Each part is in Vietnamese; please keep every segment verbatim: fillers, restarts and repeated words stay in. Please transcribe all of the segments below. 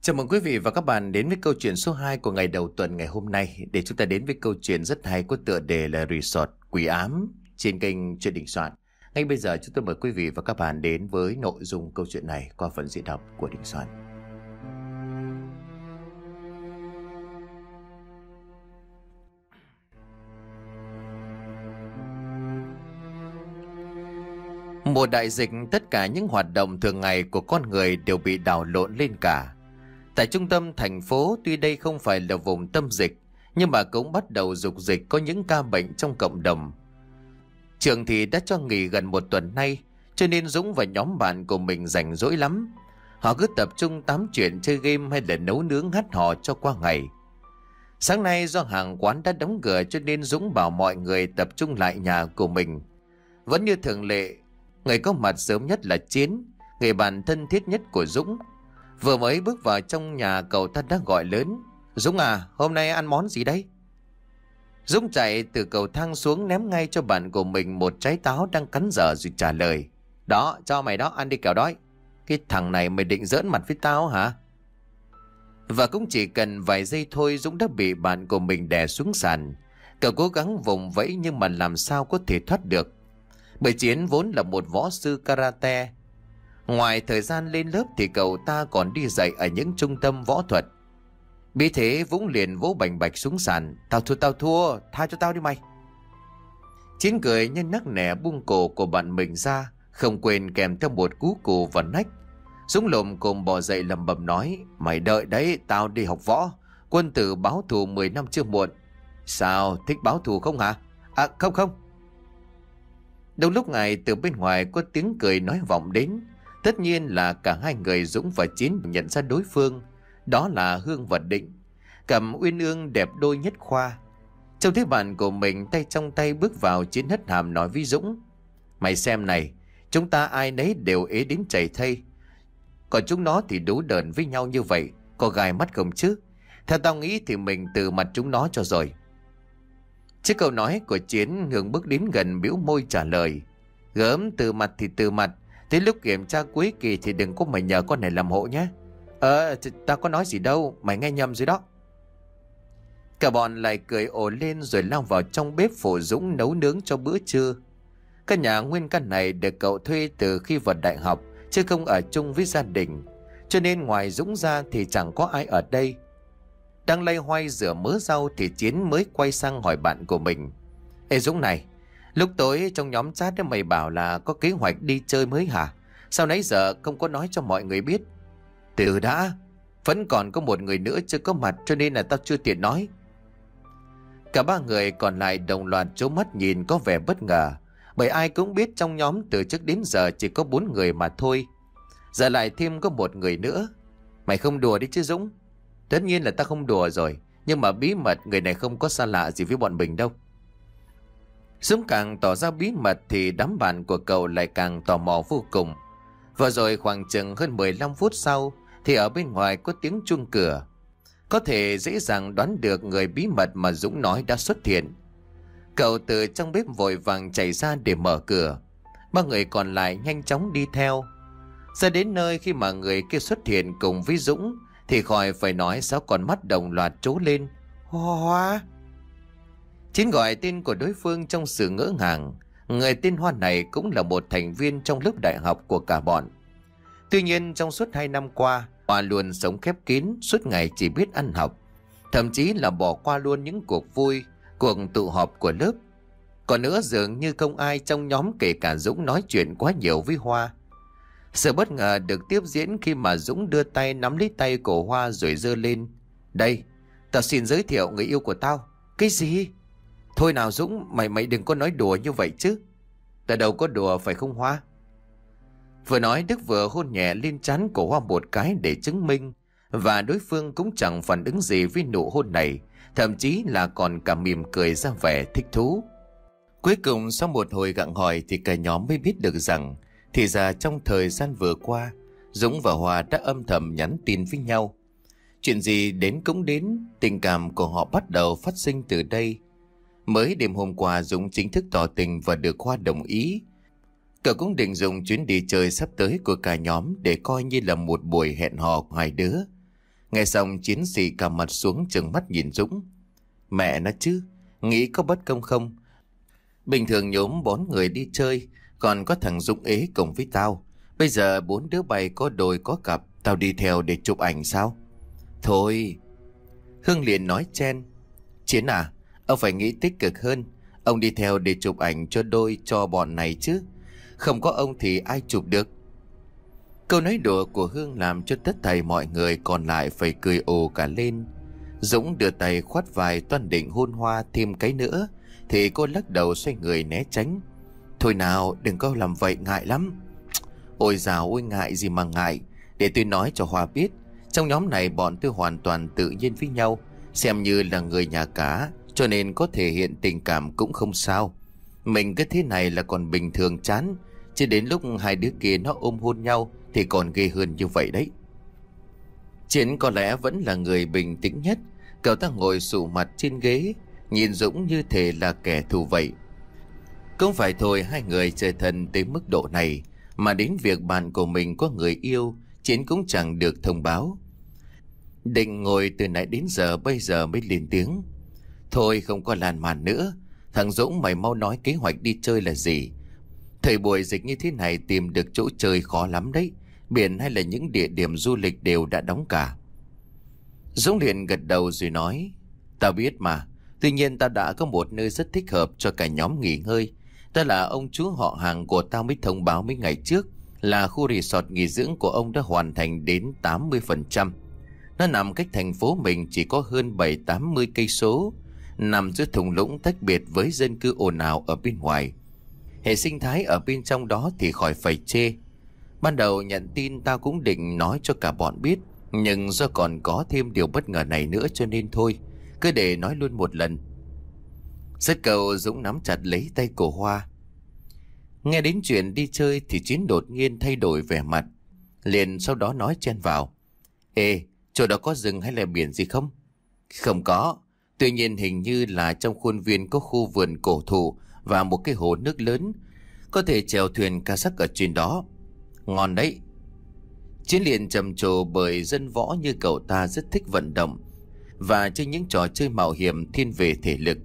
Chào mừng quý vị và các bạn đến với câu chuyện số hai của ngày đầu tuần ngày hôm nay, để chúng ta đến với câu chuyện rất hay có tựa đề là Resort Quỷ Ám trên kênh Chuyện Đình Soạn. Ngay bây giờ chúng tôi mời quý vị và các bạn đến với nội dung câu chuyện này qua phần diễn đọc của Đình Soạn. Mùa đại dịch, tất cả những hoạt động thường ngày của con người đều bị đảo lộn lên cả. Tại trung tâm thành phố, tuy đây không phải là vùng tâm dịch, nhưng mà cũng bắt đầu rục dịch có những ca bệnh trong cộng đồng. Trường thì đã cho nghỉ gần một tuần nay, cho nên Dũng và nhóm bạn của mình rảnh rỗi lắm. Họ cứ tập trung tám chuyện, chơi game hay là nấu nướng hát hò cho qua ngày. Sáng nay do hàng quán đã đóng cửa cho nên Dũng bảo mọi người tập trung lại nhà của mình. Vẫn như thường lệ, người có mặt sớm nhất là Chiến, người bạn thân thiết nhất của Dũng. Vừa mới bước vào trong nhà, cậu ta đã gọi lớn: "Dũng à, hôm nay ăn món gì đấy?" Dũng chạy từ cầu thang xuống, ném ngay cho bạn của mình một trái táo đang cắn dở rồi trả lời: "Đó, cho mày đó, ăn đi kẻo đói." "Cái thằng này mày định giỡn mặt với tao hả?" Và cũng chỉ cần vài giây thôi, Dũng đã bị bạn của mình đè xuống sàn. Cậu cố gắng vùng vẫy nhưng mà làm sao có thể thoát được, bởi Chiến vốn là một võ sư karate. Ngoài thời gian lên lớp thì cậu ta còn đi dạy ở những trung tâm võ thuật. Vì thế Vũng liền vỗ bành bạch xuống sàn: "Tao thua, tao thua, tha cho tao đi mày." Chiến cười nhưng nắc nẻ buông cổ của bạn mình ra, không quên kèm theo một cú cù vào nách. Dũng lồm cồm bò dậy lẩm bẩm nói: "Mày đợi đấy, tao đi học võ, quân tử báo thù mười năm chưa muộn." "Sao, thích báo thù không hả?" "À không không." Đúng lúc này từ bên ngoài có tiếng cười nói vọng đến. Tất nhiên là cả hai người Dũng và Chiến nhận ra đối phương. Đó là Hương và Định, cầm uyên ương đẹp đôi nhất khoa. Trông thấy bạn của mình tay trong tay bước vào, Chiến hất hàm nói với Dũng: "Mày xem này, chúng ta ai nấy đều ế đến chảy thây, còn chúng nó thì đú đờn với nhau như vậy, có gai mắt không chứ? Theo tao nghĩ thì mình từ mặt chúng nó cho rồi." Trước câu nói của Chiến, Hương bước đến gần bĩu môi trả lời: "Gớm, từ mặt thì từ mặt, tới lúc kiểm tra cuối kỳ thì đừng có mà nhờ con này làm hộ nhé." "Ờ, tao có nói gì đâu, mày nghe nhầm rồi đó." Cả bọn lại cười ồ lên rồi lao vào trong bếp phụ Dũng nấu nướng cho bữa trưa. Căn nhà nguyên căn này được cậu thuê từ khi vào đại học, chứ không ở chung với gia đình, cho nên ngoài Dũng ra thì chẳng có ai ở đây. Đang loay hoay rửa mớ rau thì Chiến mới quay sang hỏi bạn của mình: "Ê Dũng này, lúc tối trong nhóm chat đó mày bảo là có kế hoạch đi chơi mới hả? Sao nãy giờ không có nói cho mọi người biết?" "Từ đã, vẫn còn có một người nữa chưa có mặt cho nên là tao chưa tiện nói." Cả ba người còn lại đồng loạt trố mắt nhìn có vẻ bất ngờ, bởi ai cũng biết trong nhóm từ trước đến giờ chỉ có bốn người mà thôi. Giờ lại thêm có một người nữa. "Mày không đùa đi chứ Dũng?" "Tất nhiên là tao không đùa rồi, nhưng mà bí mật người này không có xa lạ gì với bọn mình đâu." Dũng càng tỏ ra bí mật thì đám bạn của cậu lại càng tò mò vô cùng. Và rồi khoảng chừng hơn mười lăm phút sau thì ở bên ngoài có tiếng chuông cửa. Có thể dễ dàng đoán được người bí mật mà Dũng nói đã xuất hiện. Cậu từ trong bếp vội vàng chạy ra để mở cửa. Ba người còn lại nhanh chóng đi theo. Ra đến nơi, khi mà người kia xuất hiện cùng với Dũng thì khỏi phải nói sáu con mắt đồng loạt trố lên: "Hoa!" Chiến gọi tên của đối phương trong sự ngỡ ngàng. Người tên Hoa này cũng là một thành viên trong lớp đại học của cả bọn. Tuy nhiên trong suốt hai năm qua, Hoa luôn sống khép kín, suốt ngày chỉ biết ăn học, thậm chí là bỏ qua luôn những cuộc vui, cuộc tụ họp của lớp. Còn nữa, dường như không ai trong nhóm kể cả Dũng nói chuyện quá nhiều với Hoa. Sự bất ngờ được tiếp diễn khi mà Dũng đưa tay nắm lấy tay của Hoa rồi giơ lên: "Đây, tao xin giới thiệu người yêu của tao." "Cái gì?" "Thôi nào Dũng, mày mày đừng có nói đùa như vậy chứ." "Tao đâu có đùa phải không Hoa?" Vừa nói Đức vừa hôn nhẹ lên trán của Hoa một cái để chứng minh, và đối phương cũng chẳng phản ứng gì với nụ hôn này, thậm chí là còn cả mỉm cười ra vẻ thích thú. Cuối cùng sau một hồi gặng hỏi thì cả nhóm mới biết được rằng thì ra trong thời gian vừa qua, Dũng và Hoa đã âm thầm nhắn tin với nhau. Chuyện gì đến cũng đến, tình cảm của họ bắt đầu phát sinh từ đây. Mới đêm hôm qua Dũng chính thức tỏ tình và được Hoa đồng ý. Cậu cũng định dùng chuyến đi chơi sắp tới của cả nhóm để coi như là một buổi hẹn hò hai đứa. Nghe xong Chiến xì cả mặt xuống trừng mắt nhìn Dũng. Mẹ nó chứ, nghĩ có bất công không? Bình thường nhóm bốn người đi chơi, còn có thằng Dũng ế cùng với tao. Bây giờ bốn đứa bay có đôi có cặp, tao đi theo để chụp ảnh sao? Thôi. Hương liền nói chen. Chiến à, ông phải nghĩ tích cực hơn. Ông đi theo để chụp ảnh cho đôi cho bọn này chứ. Không có ông thì ai chụp được? Câu nói đùa của Hương làm cho tất thảy mọi người còn lại phải cười ồ cả lên. Dũng đưa tay khoát vai toan định hôn Hoa thêm cái nữa, thì cô lắc đầu xoay người né tránh. Thôi nào, đừng có làm vậy, ngại lắm. Ôi dào ôi, ngại gì mà ngại. Để tôi nói cho Hoa biết, trong nhóm này bọn tôi hoàn toàn tự nhiên với nhau, xem như là người nhà cả, cho nên có thể hiện tình cảm cũng không sao. Mình cứ thế này là còn bình thường chán, chứ đến lúc hai đứa kia nó ôm hôn nhau thì còn ghê hơn như vậy đấy. Chiến có lẽ vẫn là người bình tĩnh nhất. Cậu ta ngồi sụ mặt trên ghế, nhìn Dũng như thể là kẻ thù vậy. Không phải thôi hai người chơi thân tới mức độ này, mà đến việc bạn của mình có người yêu, Chiến cũng chẳng được thông báo. Định ngồi từ nãy đến giờ bây giờ mới lên tiếng. Thôi không có làn màn nữa. Thằng Dũng, mày mau nói kế hoạch đi chơi là gì? Thời buổi dịch như thế này tìm được chỗ chơi khó lắm đấy. Biển hay là những địa điểm du lịch đều đã đóng cả. Dũng liền gật đầu rồi nói. Tao biết mà. Tuy nhiên tao đã có một nơi rất thích hợp cho cả nhóm nghỉ ngơi. Đó là ông chú họ hàng của tao mới thông báo mấy ngày trước, là khu resort nghỉ dưỡng của ông đã hoàn thành đến tám mươi phần trăm. Nó nằm cách thành phố mình chỉ có hơn bảy tám mươi cây số, nằm giữa thung lũng tách biệt với dân cư ồn ào ở bên ngoài. Hệ sinh thái ở bên trong đó thì khỏi phải chê. Ban đầu nhận tin tao cũng định nói cho cả bọn biết, nhưng do còn có thêm điều bất ngờ này nữa cho nên thôi, cứ để nói luôn một lần. Rất cầu Dũng nắm chặt lấy tay của Hoa. Nghe đến chuyện đi chơi thì Chiến đột nhiên thay đổi vẻ mặt, liền sau đó nói chen vào. Ê, chỗ đó có rừng hay là biển gì không? Không có. Tuy nhiên hình như là trong khuôn viên có khu vườn cổ thụ và một cái hồ nước lớn, có thể chèo thuyền kayak ở trên đó. Ngon đấy. Chiến liền trầm trồ bởi dân võ như cậu ta rất thích vận động và chơi những trò chơi mạo hiểm thiên về thể lực.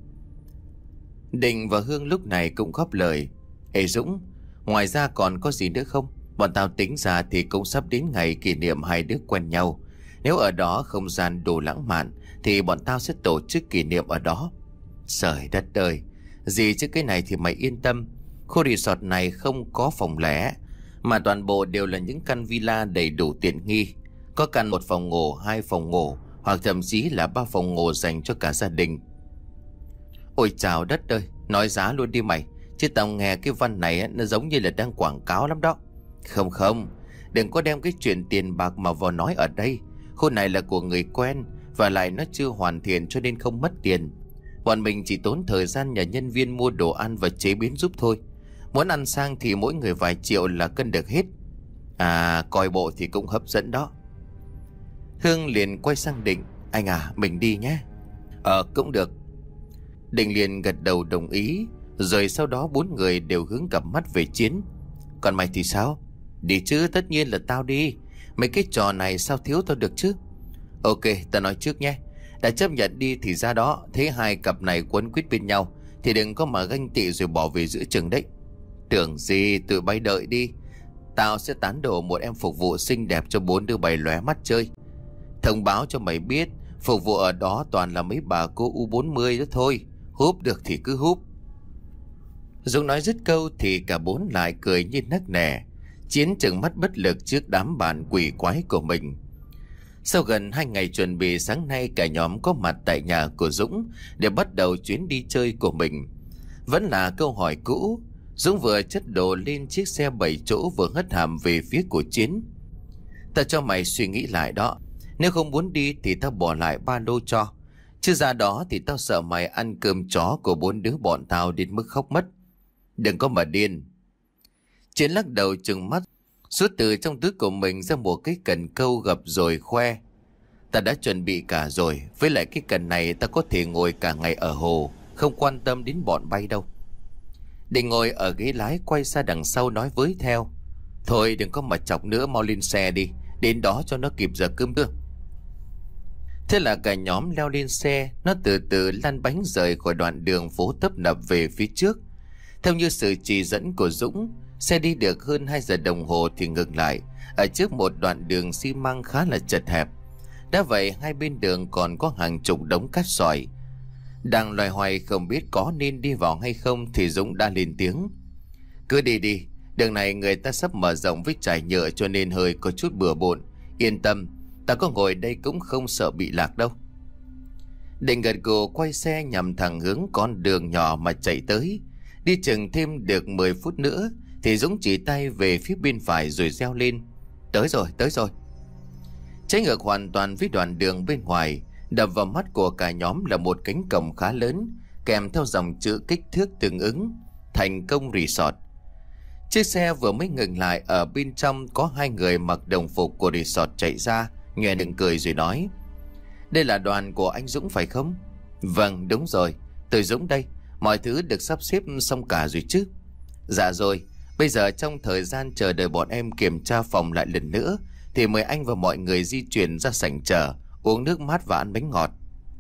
Định và Hương lúc này cũng góp lời. Ê Dũng, ngoài ra còn có gì nữa không? Bọn tao tính ra thì cũng sắp đến ngày kỷ niệm hai đứa quen nhau. Nếu ở đó không gian đủ lãng mạn thì bọn tao sẽ tổ chức kỷ niệm ở đó. Trời đất ơi, gì chứ cái này thì mày yên tâm. Khu resort này không có phòng lẻ, mà toàn bộ đều là những căn villa đầy đủ tiện nghi. Có căn một phòng ngủ, hai phòng ngủ, hoặc thậm chí là ba phòng ngủ dành cho cả gia đình. Ôi chào đất ơi, nói giá luôn đi mày, chứ tao nghe cái văn này nó giống như là đang quảng cáo lắm đó. Không không, đừng có đem cái chuyện tiền bạc mà vào nói ở đây. Khu này là của người quen, và lại nó chưa hoàn thiện cho nên không mất tiền. Bọn mình chỉ tốn thời gian nhờ nhân viên mua đồ ăn và chế biến giúp thôi. Muốn ăn sang thì mỗi người vài triệu là cân được hết. À, coi bộ thì cũng hấp dẫn đó. Hương liền quay sang Định. Anh à, mình đi nhé. Ờ, cũng được. Định liền gật đầu đồng ý. Rồi sau đó bốn người đều hướng cặp mắt về Chiến. Còn mày thì sao? Đi chứ, tất nhiên là tao đi. Mấy cái trò này sao thiếu tao được chứ? Ok, tao nói trước nhé. Đã chấp nhận đi thì ra đó, thấy hai cặp này quấn quýt bên nhau thì đừng có mà ganh tị rồi bỏ về giữa chừng đấy. Tưởng gì, tụi bay đợi đi. Tao sẽ tán đổ một em phục vụ xinh đẹp cho bốn đứa bay lóe mắt chơi. Thông báo cho mày biết, phục vụ ở đó toàn là mấy bà cô u bốn mươi đó thôi. Húp được thì cứ húp. Dũng nói dứt câu thì cả bốn lại cười như nắc nẻ. Chiến trừng mắt bất lực trước đám bạn quỷ quái của mình. Sau gần hai ngày chuẩn bị, sáng nay cả nhóm có mặt tại nhà của Dũng để bắt đầu chuyến đi chơi của mình. Vẫn là câu hỏi cũ. Dũng vừa chất đồ lên chiếc xe bảy chỗ vừa hất hàm về phía của Chiến. Tao cho mày suy nghĩ lại đó. Nếu không muốn đi thì tao bỏ lại ba lô cho. Chứ ra đó thì tao sợ mày ăn cơm chó của bốn đứa bọn tao đến mức khóc mất. Đừng có mà điên. Chiến lắc đầu trừng mắt, rút từ trong túi của mình ra một cái cần câu gập rồi khoe. Ta đã chuẩn bị cả rồi. Với lại cái cần này ta có thể ngồi cả ngày ở hồ, không quan tâm đến bọn bay đâu. Định ngồi ở ghế lái quay ra đằng sau nói với theo. Thôi đừng có mà chọc nữa, mau lên xe đi. Đến đó cho nó kịp giờ cơm trưa. Thế là cả nhóm leo lên xe, nó từ từ lăn bánh rời khỏi đoạn đường phố tấp nập về phía trước. Theo như sự chỉ dẫn của Dũng, xe đi được hơn hai giờ đồng hồ thì ngừng lại ở trước một đoạn đường xi măng khá là chật hẹp. Đã vậy hai bên đường còn có hàng chục đống cát sỏi. Đang loay hoay không biết có nên đi vào hay không thì Dũng đã lên tiếng: "Cứ đi đi, đường này người ta sắp mở rộng với trải nhựa cho nên hơi có chút bừa bộn. Yên tâm, ta có ngồi đây cũng không sợ bị lạc đâu." Định gật gù quay xe nhằm thẳng hướng con đường nhỏ mà chạy tới. Đi chừng thêm được mười phút nữa thì Dũng chỉ tay về phía bên phải rồi reo lên: "Tới rồi, tới rồi." Trái ngược hoàn toàn với đoạn đường bên ngoài, đập vào mắt của cả nhóm là một cánh cổng khá lớn kèm theo dòng chữ kích thước tương ứng: Thành Công Resort. Chiếc xe vừa mới ngừng lại, ở bên trong có hai người mặc đồng phục của resort chạy ra, nhoẻn miệng cười rồi nói: "Đây là đoàn của anh Dũng phải không?" "Vâng, đúng rồi, tôi Dũng đây. Mọi thứ được sắp xếp xong cả rồi chứ?" "Dạ rồi, bây giờ trong thời gian chờ đợi bọn em kiểm tra phòng lại lần nữa thì mời anh và mọi người di chuyển ra sảnh chờ, uống nước mát và ăn bánh ngọt."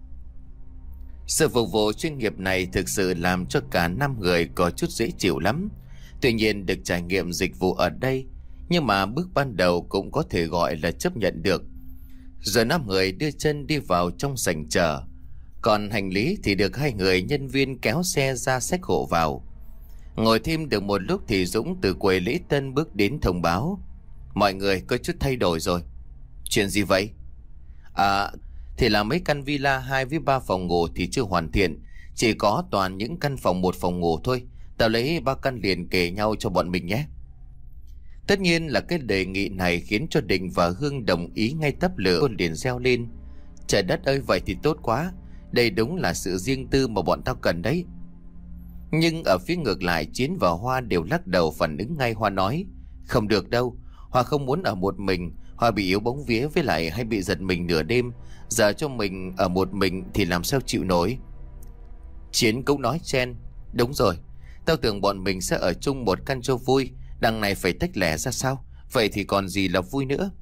Sự phục vụ chuyên nghiệp này thực sự làm cho cả năm người có chút dễ chịu lắm. Tuy nhiên được trải nghiệm dịch vụ ở đây, nhưng mà bước ban đầu cũng có thể gọi là chấp nhận được. Rồi năm người đưa chân đi vào trong sảnh chờ, còn hành lý thì được hai người nhân viên kéo xe ra xách hộ vào. Ngồi thêm được một lúc thì Dũng từ quầy lễ tân bước đến thông báo: "Mọi người có chút thay đổi rồi." "Chuyện gì vậy?" "À, thì là mấy căn villa hai với ba phòng ngủ thì chưa hoàn thiện, chỉ có toàn những căn phòng một phòng ngủ thôi. Tao lấy ba căn liền kề nhau cho bọn mình nhé." Tất nhiên là cái đề nghị này khiến cho Đình và Hương đồng ý ngay tấp lửa, liền reo lên: "Trời đất ơi, vậy thì tốt quá. Đây đúng là sự riêng tư mà bọn tao cần đấy." Nhưng ở phía ngược lại, Chiến và Hoa đều lắc đầu phản ứng ngay. Hoa nói: "Không được đâu, Hoa không muốn ở một mình. Hoa bị yếu bóng vía, với lại hay bị giật mình nửa đêm. Giờ cho mình ở một mình thì làm sao chịu nổi." Chiến cũng nói chen: "Đúng rồi, tao tưởng bọn mình sẽ ở chung một căn cho vui, đằng này phải tách lẻ ra sao? Vậy thì còn gì là vui nữa."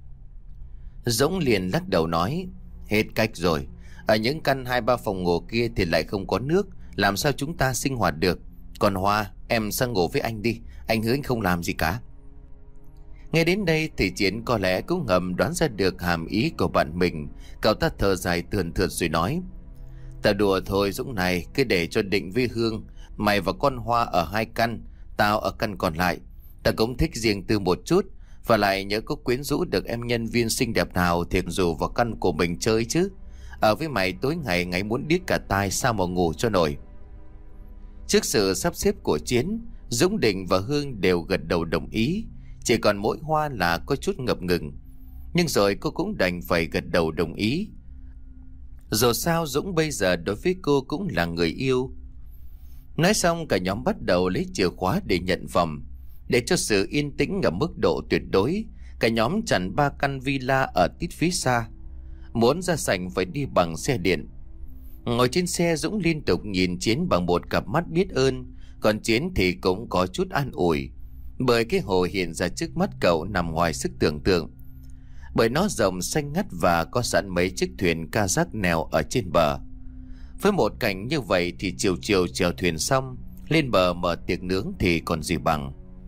Dũng liền lắc đầu nói: "Hết cách rồi. Ở những căn hai ba phòng ngủ kia thì lại không có nước, làm sao chúng ta sinh hoạt được? Còn Hoa, em sang ngủ với anh đi, anh hứa anh không làm gì cả." Nghe đến đây thì Chiến có lẽ cũng ngầm đoán ra được hàm ý của bạn mình. Cậu ta thở dài tườn thượt rồi nói: "Tao đùa thôi Dũng này, cứ để cho Định với Hương, mày và con Hoa ở hai căn, tao ở căn còn lại. Tao cũng thích riêng tư một chút, và lại nhớ có quyến rũ được em nhân viên xinh đẹp nào thì dù vào căn của mình chơi chứ. Ở với mày tối ngày ngáy muốn điếc cả tai, sao mà ngủ cho nổi." Trước sự sắp xếp của Chiến, Dũng, Định và Hương đều gật đầu đồng ý. Chỉ còn mỗi Hoa là có chút ngập ngừng, nhưng rồi cô cũng đành phải gật đầu đồng ý. Dù sao Dũng bây giờ đối với cô cũng là người yêu. Nói xong cả nhóm bắt đầu lấy chìa khóa để nhận phòng. Để cho sự yên tĩnh ở mức độ tuyệt đối, cả nhóm chặn ba căn villa ở tít phía xa. Muốn ra sảnh phải đi bằng xe điện. Ngồi trên xe, Dũng liên tục nhìn Chiến bằng một cặp mắt biết ơn, còn Chiến thì cũng có chút an ủi, bởi cái hồ hiện ra trước mắt cậu nằm ngoài sức tưởng tượng. Bởi nó rộng xanh ngắt và có sẵn mấy chiếc thuyền kayak neo ở trên bờ. Với một cảnh như vậy thì chiều chiều chèo thuyền xong, lên bờ mở tiệc nướng thì còn gì bằng.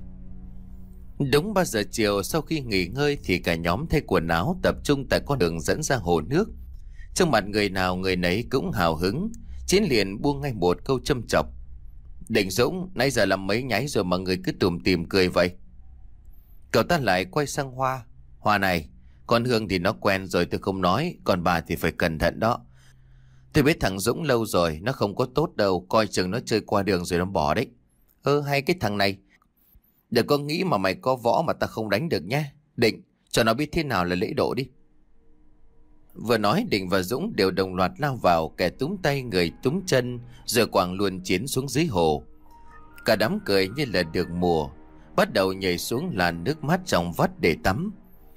Đúng ba giờ chiều, sau khi nghỉ ngơi thì cả nhóm thay quần áo tập trung tại con đường dẫn ra hồ nước. Trong mặt người nào người nấy cũng hào hứng. Chiến liền buông ngay một câu châm chọc: "Định Dũng, nãy giờ làm mấy nháy rồi mà người cứ tủm tỉm cười vậy?" Cậu ta lại quay sang Hoa: "Hoa này, con Hương thì nó quen rồi tôi không nói, còn bà thì phải cẩn thận đó. Tôi biết thằng Dũng lâu rồi, nó không có tốt đâu, coi chừng nó chơi qua đường rồi nó bỏ đấy." "Ơ hay cái thằng này, đừng có nghĩ mà mày có võ mà ta không đánh được nhé. Định, cho nó biết thế nào là lễ độ đi." Vừa nói, Định và Dũng đều đồng loạt lao vào, kẻ túm tay người túm chân, rồi quẳng luôn Chiến xuống dưới hồ. Cả đám cười như là được mùa, bắt đầu nhảy xuống làn nước mát trong vắt để tắm.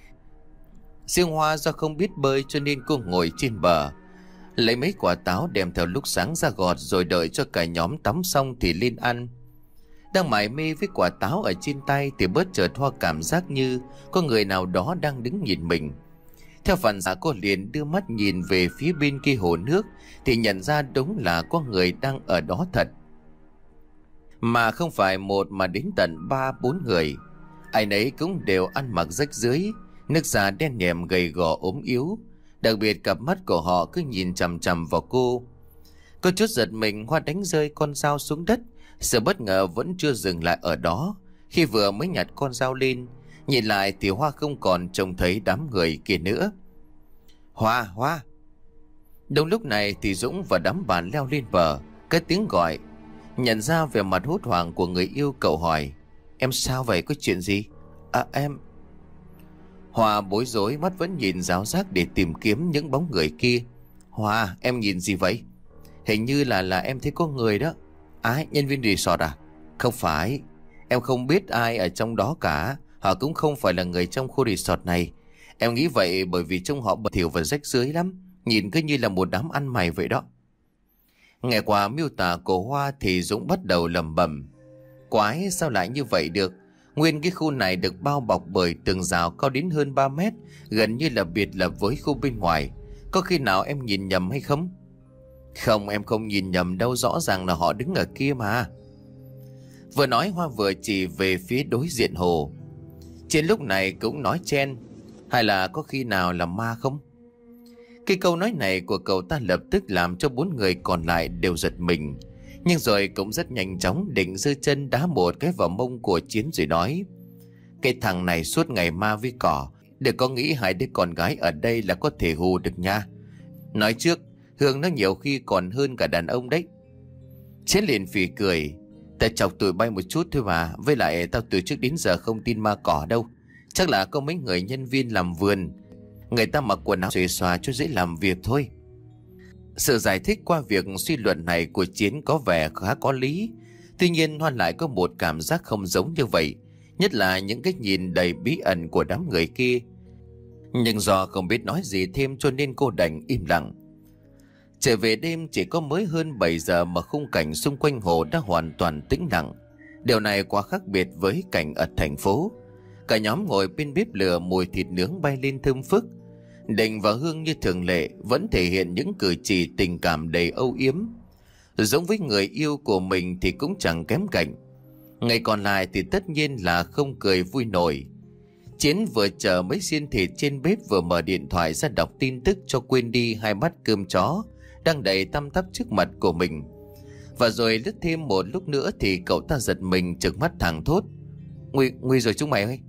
Riêng Hoa do không biết bơi cho nên cô ngồi trên bờ, lấy mấy quả táo đem theo lúc sáng ra gọt, rồi đợi cho cả nhóm tắm xong thì lên ăn. Đang mải mê với quả táo ở trên tay thì bất chợt Hoa cảm giác như có người nào đó đang đứng nhìn mình. Theo phản xạ cô liền đưa mắt nhìn về phía bên kia hồ nước thì nhận ra đúng là có người đang ở đó thật. Mà không phải một mà đến tận ba bốn người. Ai nấy cũng đều ăn mặc rách rưới, nước da đen nhèm gầy gò ốm yếu. Đặc biệt cặp mắt của họ cứ nhìn chằm chằm vào cô. Có chút giật mình, Hoa đánh rơi con dao xuống đất. Sự bất ngờ vẫn chưa dừng lại ở đó. Khi vừa mới nhặt con dao lên, nhìn lại thì Hoa không còn trông thấy đám người kia nữa. Hoa, Hoa. Đúng lúc này thì Dũng và đám bạn leo lên bờ. Cái tiếng gọi. Nhận ra vẻ mặt hốt hoảng của người yêu, cậu hỏi: Em sao vậy, có chuyện gì? À em... Hoa bối rối, mắt vẫn nhìn ráo rác để tìm kiếm những bóng người kia. Hoa, em nhìn gì vậy? Hình như là là em thấy có người đó. Ai, nhân viên resort à? Không phải, em không biết ai ở trong đó cả. Họ cũng không phải là người trong khu resort này. Em nghĩ vậy bởi vì trông họ bẩn thỉu và rách rưới lắm, nhìn cứ như là một đám ăn mày vậy đó. Nghe qua miêu tả của Hoa thì Dũng bắt đầu lẩm bẩm: Quái, sao lại như vậy được? Nguyên cái khu này được bao bọc bởi tường rào cao đến hơn ba mét, gần như là biệt lập với khu bên ngoài. Có khi nào em nhìn nhầm hay không? Không, em không nhìn nhầm đâu, rõ ràng là họ đứng ở kia mà. Vừa nói Hoa vừa chỉ về phía đối diện hồ. Trên lúc này cũng nói chen: Hay là có khi nào là ma không? Cái câu nói này của cậu ta lập tức làm cho bốn người còn lại đều giật mình. Nhưng rồi cũng rất nhanh chóng định giơ chân đá một cái vào mông của Chiến rồi nói: Cái thằng này suốt ngày ma với cỏ, đừng có nghĩ hai đứa con gái ở đây là có thể hù được nha. Nói trước, Hương nó nhiều khi còn hơn cả đàn ông đấy. Chiến liền phì cười: Ta chọc tụi bay một chút thôi mà. Với lại tao từ trước đến giờ không tin ma cỏ đâu. Chắc là có mấy người nhân viên làm vườn, người ta mặc quần áo xuề xòa cho dễ làm việc thôi. Sự giải thích qua việc suy luận này của Chiến có vẻ khá có lý. Tuy nhiên Hoa lại có một cảm giác không giống như vậy, nhất là những cái nhìn đầy bí ẩn của đám người kia. Nhưng do không biết nói gì thêm cho nên cô đành im lặng. Trở về đêm chỉ có mới hơn bảy giờ mà khung cảnh xung quanh hồ đã hoàn toàn tĩnh lặng. Điều này quá khác biệt với cảnh ở thành phố. Cả nhóm ngồi bên bếp lửa, mùi thịt nướng bay lên thơm phức. Định và Hương như thường lệ vẫn thể hiện những cử chỉ tình cảm đầy âu yếm. Giống với người yêu của mình thì cũng chẳng kém cạnh. Ngày còn lại thì tất nhiên là không cười vui nổi. Chiến vừa chờ mấy xiên thịt trên bếp vừa mở điện thoại ra đọc tin tức cho quên đi hai bát cơm chó đang đầy tăm tắp trước mặt của mình. Và rồi lướt thêm một lúc nữa thì cậu ta giật mình trừng mắt thẳng thốt: Nguy, nguy rồi chúng mày ơi!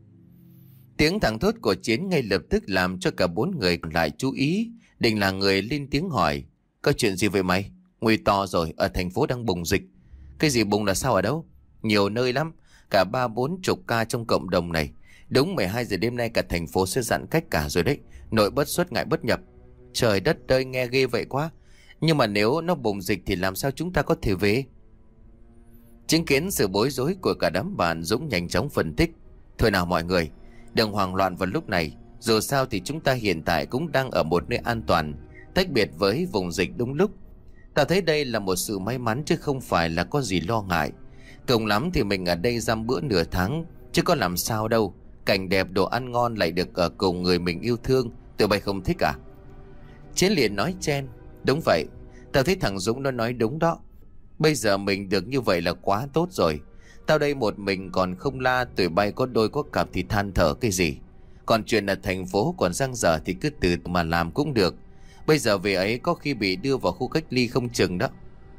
Tiếng thẳng thốt của Chiến ngay lập tức làm cho cả bốn người còn lại chú ý. Định là người lên tiếng hỏi: Có chuyện gì vậy mày? Nguy to rồi, ở thành phố đang bùng dịch. Cái gì bùng là sao, ở đâu? Nhiều nơi lắm, cả ba bốn chục ca trong cộng đồng này. Đúng mười hai giờ đêm nay cả thành phố sẽ giãn cách cả rồi đấy. Nội bất xuất ngoại bất nhập. Trời đất ơi, nghe ghê vậy quá. Nhưng mà nếu nó bùng dịch thì làm sao chúng ta có thể về? Chứng kiến sự bối rối của cả đám bạn, Dũng nhanh chóng phân tích: Thôi nào mọi người, đừng hoảng loạn vào lúc này. Dù sao thì chúng ta hiện tại cũng đang ở một nơi an toàn, tách biệt với vùng dịch đúng lúc. Ta thấy đây là một sự may mắn chứ không phải là có gì lo ngại. Cùng lắm thì mình ở đây giam bữa nửa tháng, chứ có làm sao đâu. Cảnh đẹp đồ ăn ngon lại được ở cùng người mình yêu thương, tụi bay không thích à? Chiến liền nói chen: Đúng vậy, tao thấy thằng Dũng nó nói đúng đó. Bây giờ mình được như vậy là quá tốt rồi. Tao đây một mình còn không la, tụi bay có đôi có cặp thì than thở cái gì. Còn chuyện ở thành phố còn dang dở thì cứ từ mà làm cũng được. Bây giờ về ấy có khi bị đưa vào khu cách ly không chừng đó.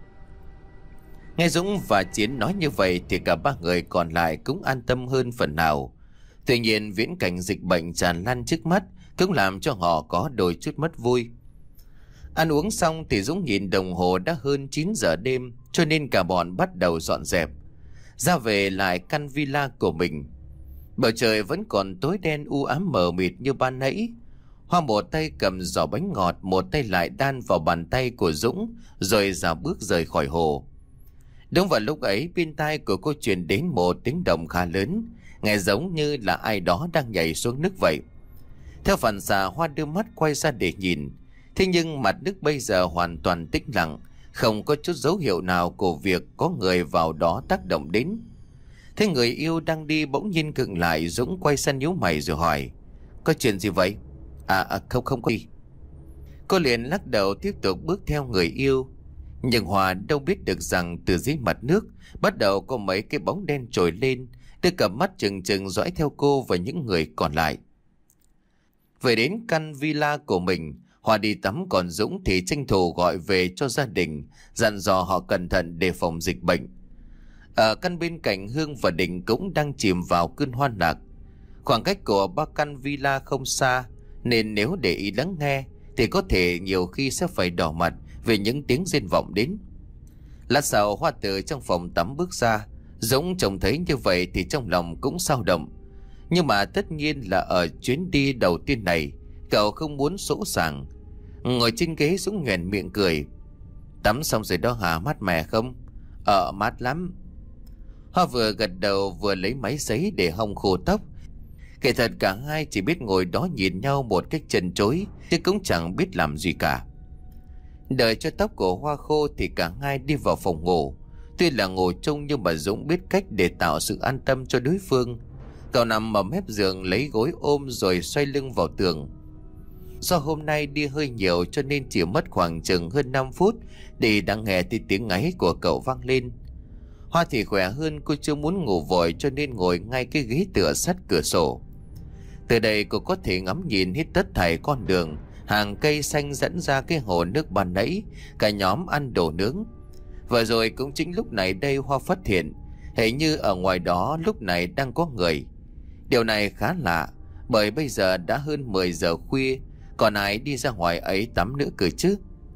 Nghe Dũng và Chiến nói như vậy thì cả ba người còn lại cũng an tâm hơn phần nào. Tuy nhiên viễn cảnh dịch bệnh tràn lan trước mắt cũng làm cho họ có đôi chút mất vui. Ăn uống xong thì Dũng nhìn đồng hồ đã hơn chín giờ đêm, cho nên cả bọn bắt đầu dọn dẹp ra về lại căn villa của mình. Bầu trời vẫn còn tối đen u ám mờ mịt như ban nãy. Hoa một tay cầm giỏ bánh ngọt, một tay lại đan vào bàn tay của Dũng, rồi dạo bước rời khỏi hồ. Đúng vào lúc ấy, bên tai của cô truyền đến một tiếng động khá lớn, nghe giống như là ai đó đang nhảy xuống nước vậy. Theo phản xạ, Hoa đưa mắt quay ra để nhìn. Thế nhưng mặt nước bây giờ hoàn toàn tĩnh lặng, không có chút dấu hiệu nào của việc có người vào đó tác động đến. Thế người yêu đang đi bỗng nhiên khựng lại, Dũng quay sang nhíu mày rồi hỏi: Có chuyện gì vậy? À, à không không có gì. Cô liền lắc đầu tiếp tục bước theo người yêu. Nhưng Hòa đâu biết được rằng từ dưới mặt nước bắt đầu có mấy cái bóng đen trồi lên, đưa cặp mắt trừng trừng dõi theo cô và những người còn lại. Về đến căn villa của mình, Hòa đi tắm, còn Dũng thì tranh thủ gọi về cho gia đình, dặn dò họ cẩn thận đề phòng dịch bệnh. Ở căn bên cạnh, Hương và Định cũng đang chìm vào cơn hoan lạc. Khoảng cách của ba căn villa không xa, nên nếu để ý lắng nghe thì có thể nhiều khi sẽ phải đỏ mặt về những tiếng rên vọng đến. Lát sau, Hoa từ trong phòng tắm bước ra. Dũng trông thấy như vậy thì trong lòng cũng xao động. Nhưng mà tất nhiên là ở chuyến đi đầu tiên này, cậu không muốn sỗ sàng. Ngồi trên ghế, Dũng nhoẻn miệng cười. Tắm xong rồi đó hả, mát mẻ không? Ờ, mát lắm. Hoa vừa gật đầu vừa lấy máy sấy để hong khô tóc. Kể thật, cả hai chỉ biết ngồi đó nhìn nhau một cách trần trối, chứ cũng chẳng biết làm gì cả. Đợi cho tóc của Hoa khô thì cả hai đi vào phòng ngủ. Tuy là ngủ chung nhưng mà Dũng biết cách để tạo sự an tâm cho đối phương. Cậu nằm ở mép giường, lấy gối ôm rồi xoay lưng vào tường. Do hôm nay đi hơi nhiều cho nên chỉ mất khoảng chừng hơn năm phút để đã nghe thì tiếng ngáy của cậu vang lên. Hoa thì khỏe hơn, cô chưa muốn ngủ vội cho nên ngồi ngay cái ghế tựa sát cửa sổ. Từ đây cô có thể ngắm nhìn hết tất thảy con đường, hàng cây xanh dẫn ra cái hồ nước ban nãy, cả nhóm ăn đồ nướng. Và rồi cũng chính lúc này đây Hoa phát hiện hình như ở ngoài đó lúc này đang có người. Điều này khá lạ, bởi bây giờ đã hơn mười giờ khuya, còn ai đi ra ngoài ấy tắm nữa cơ chứ.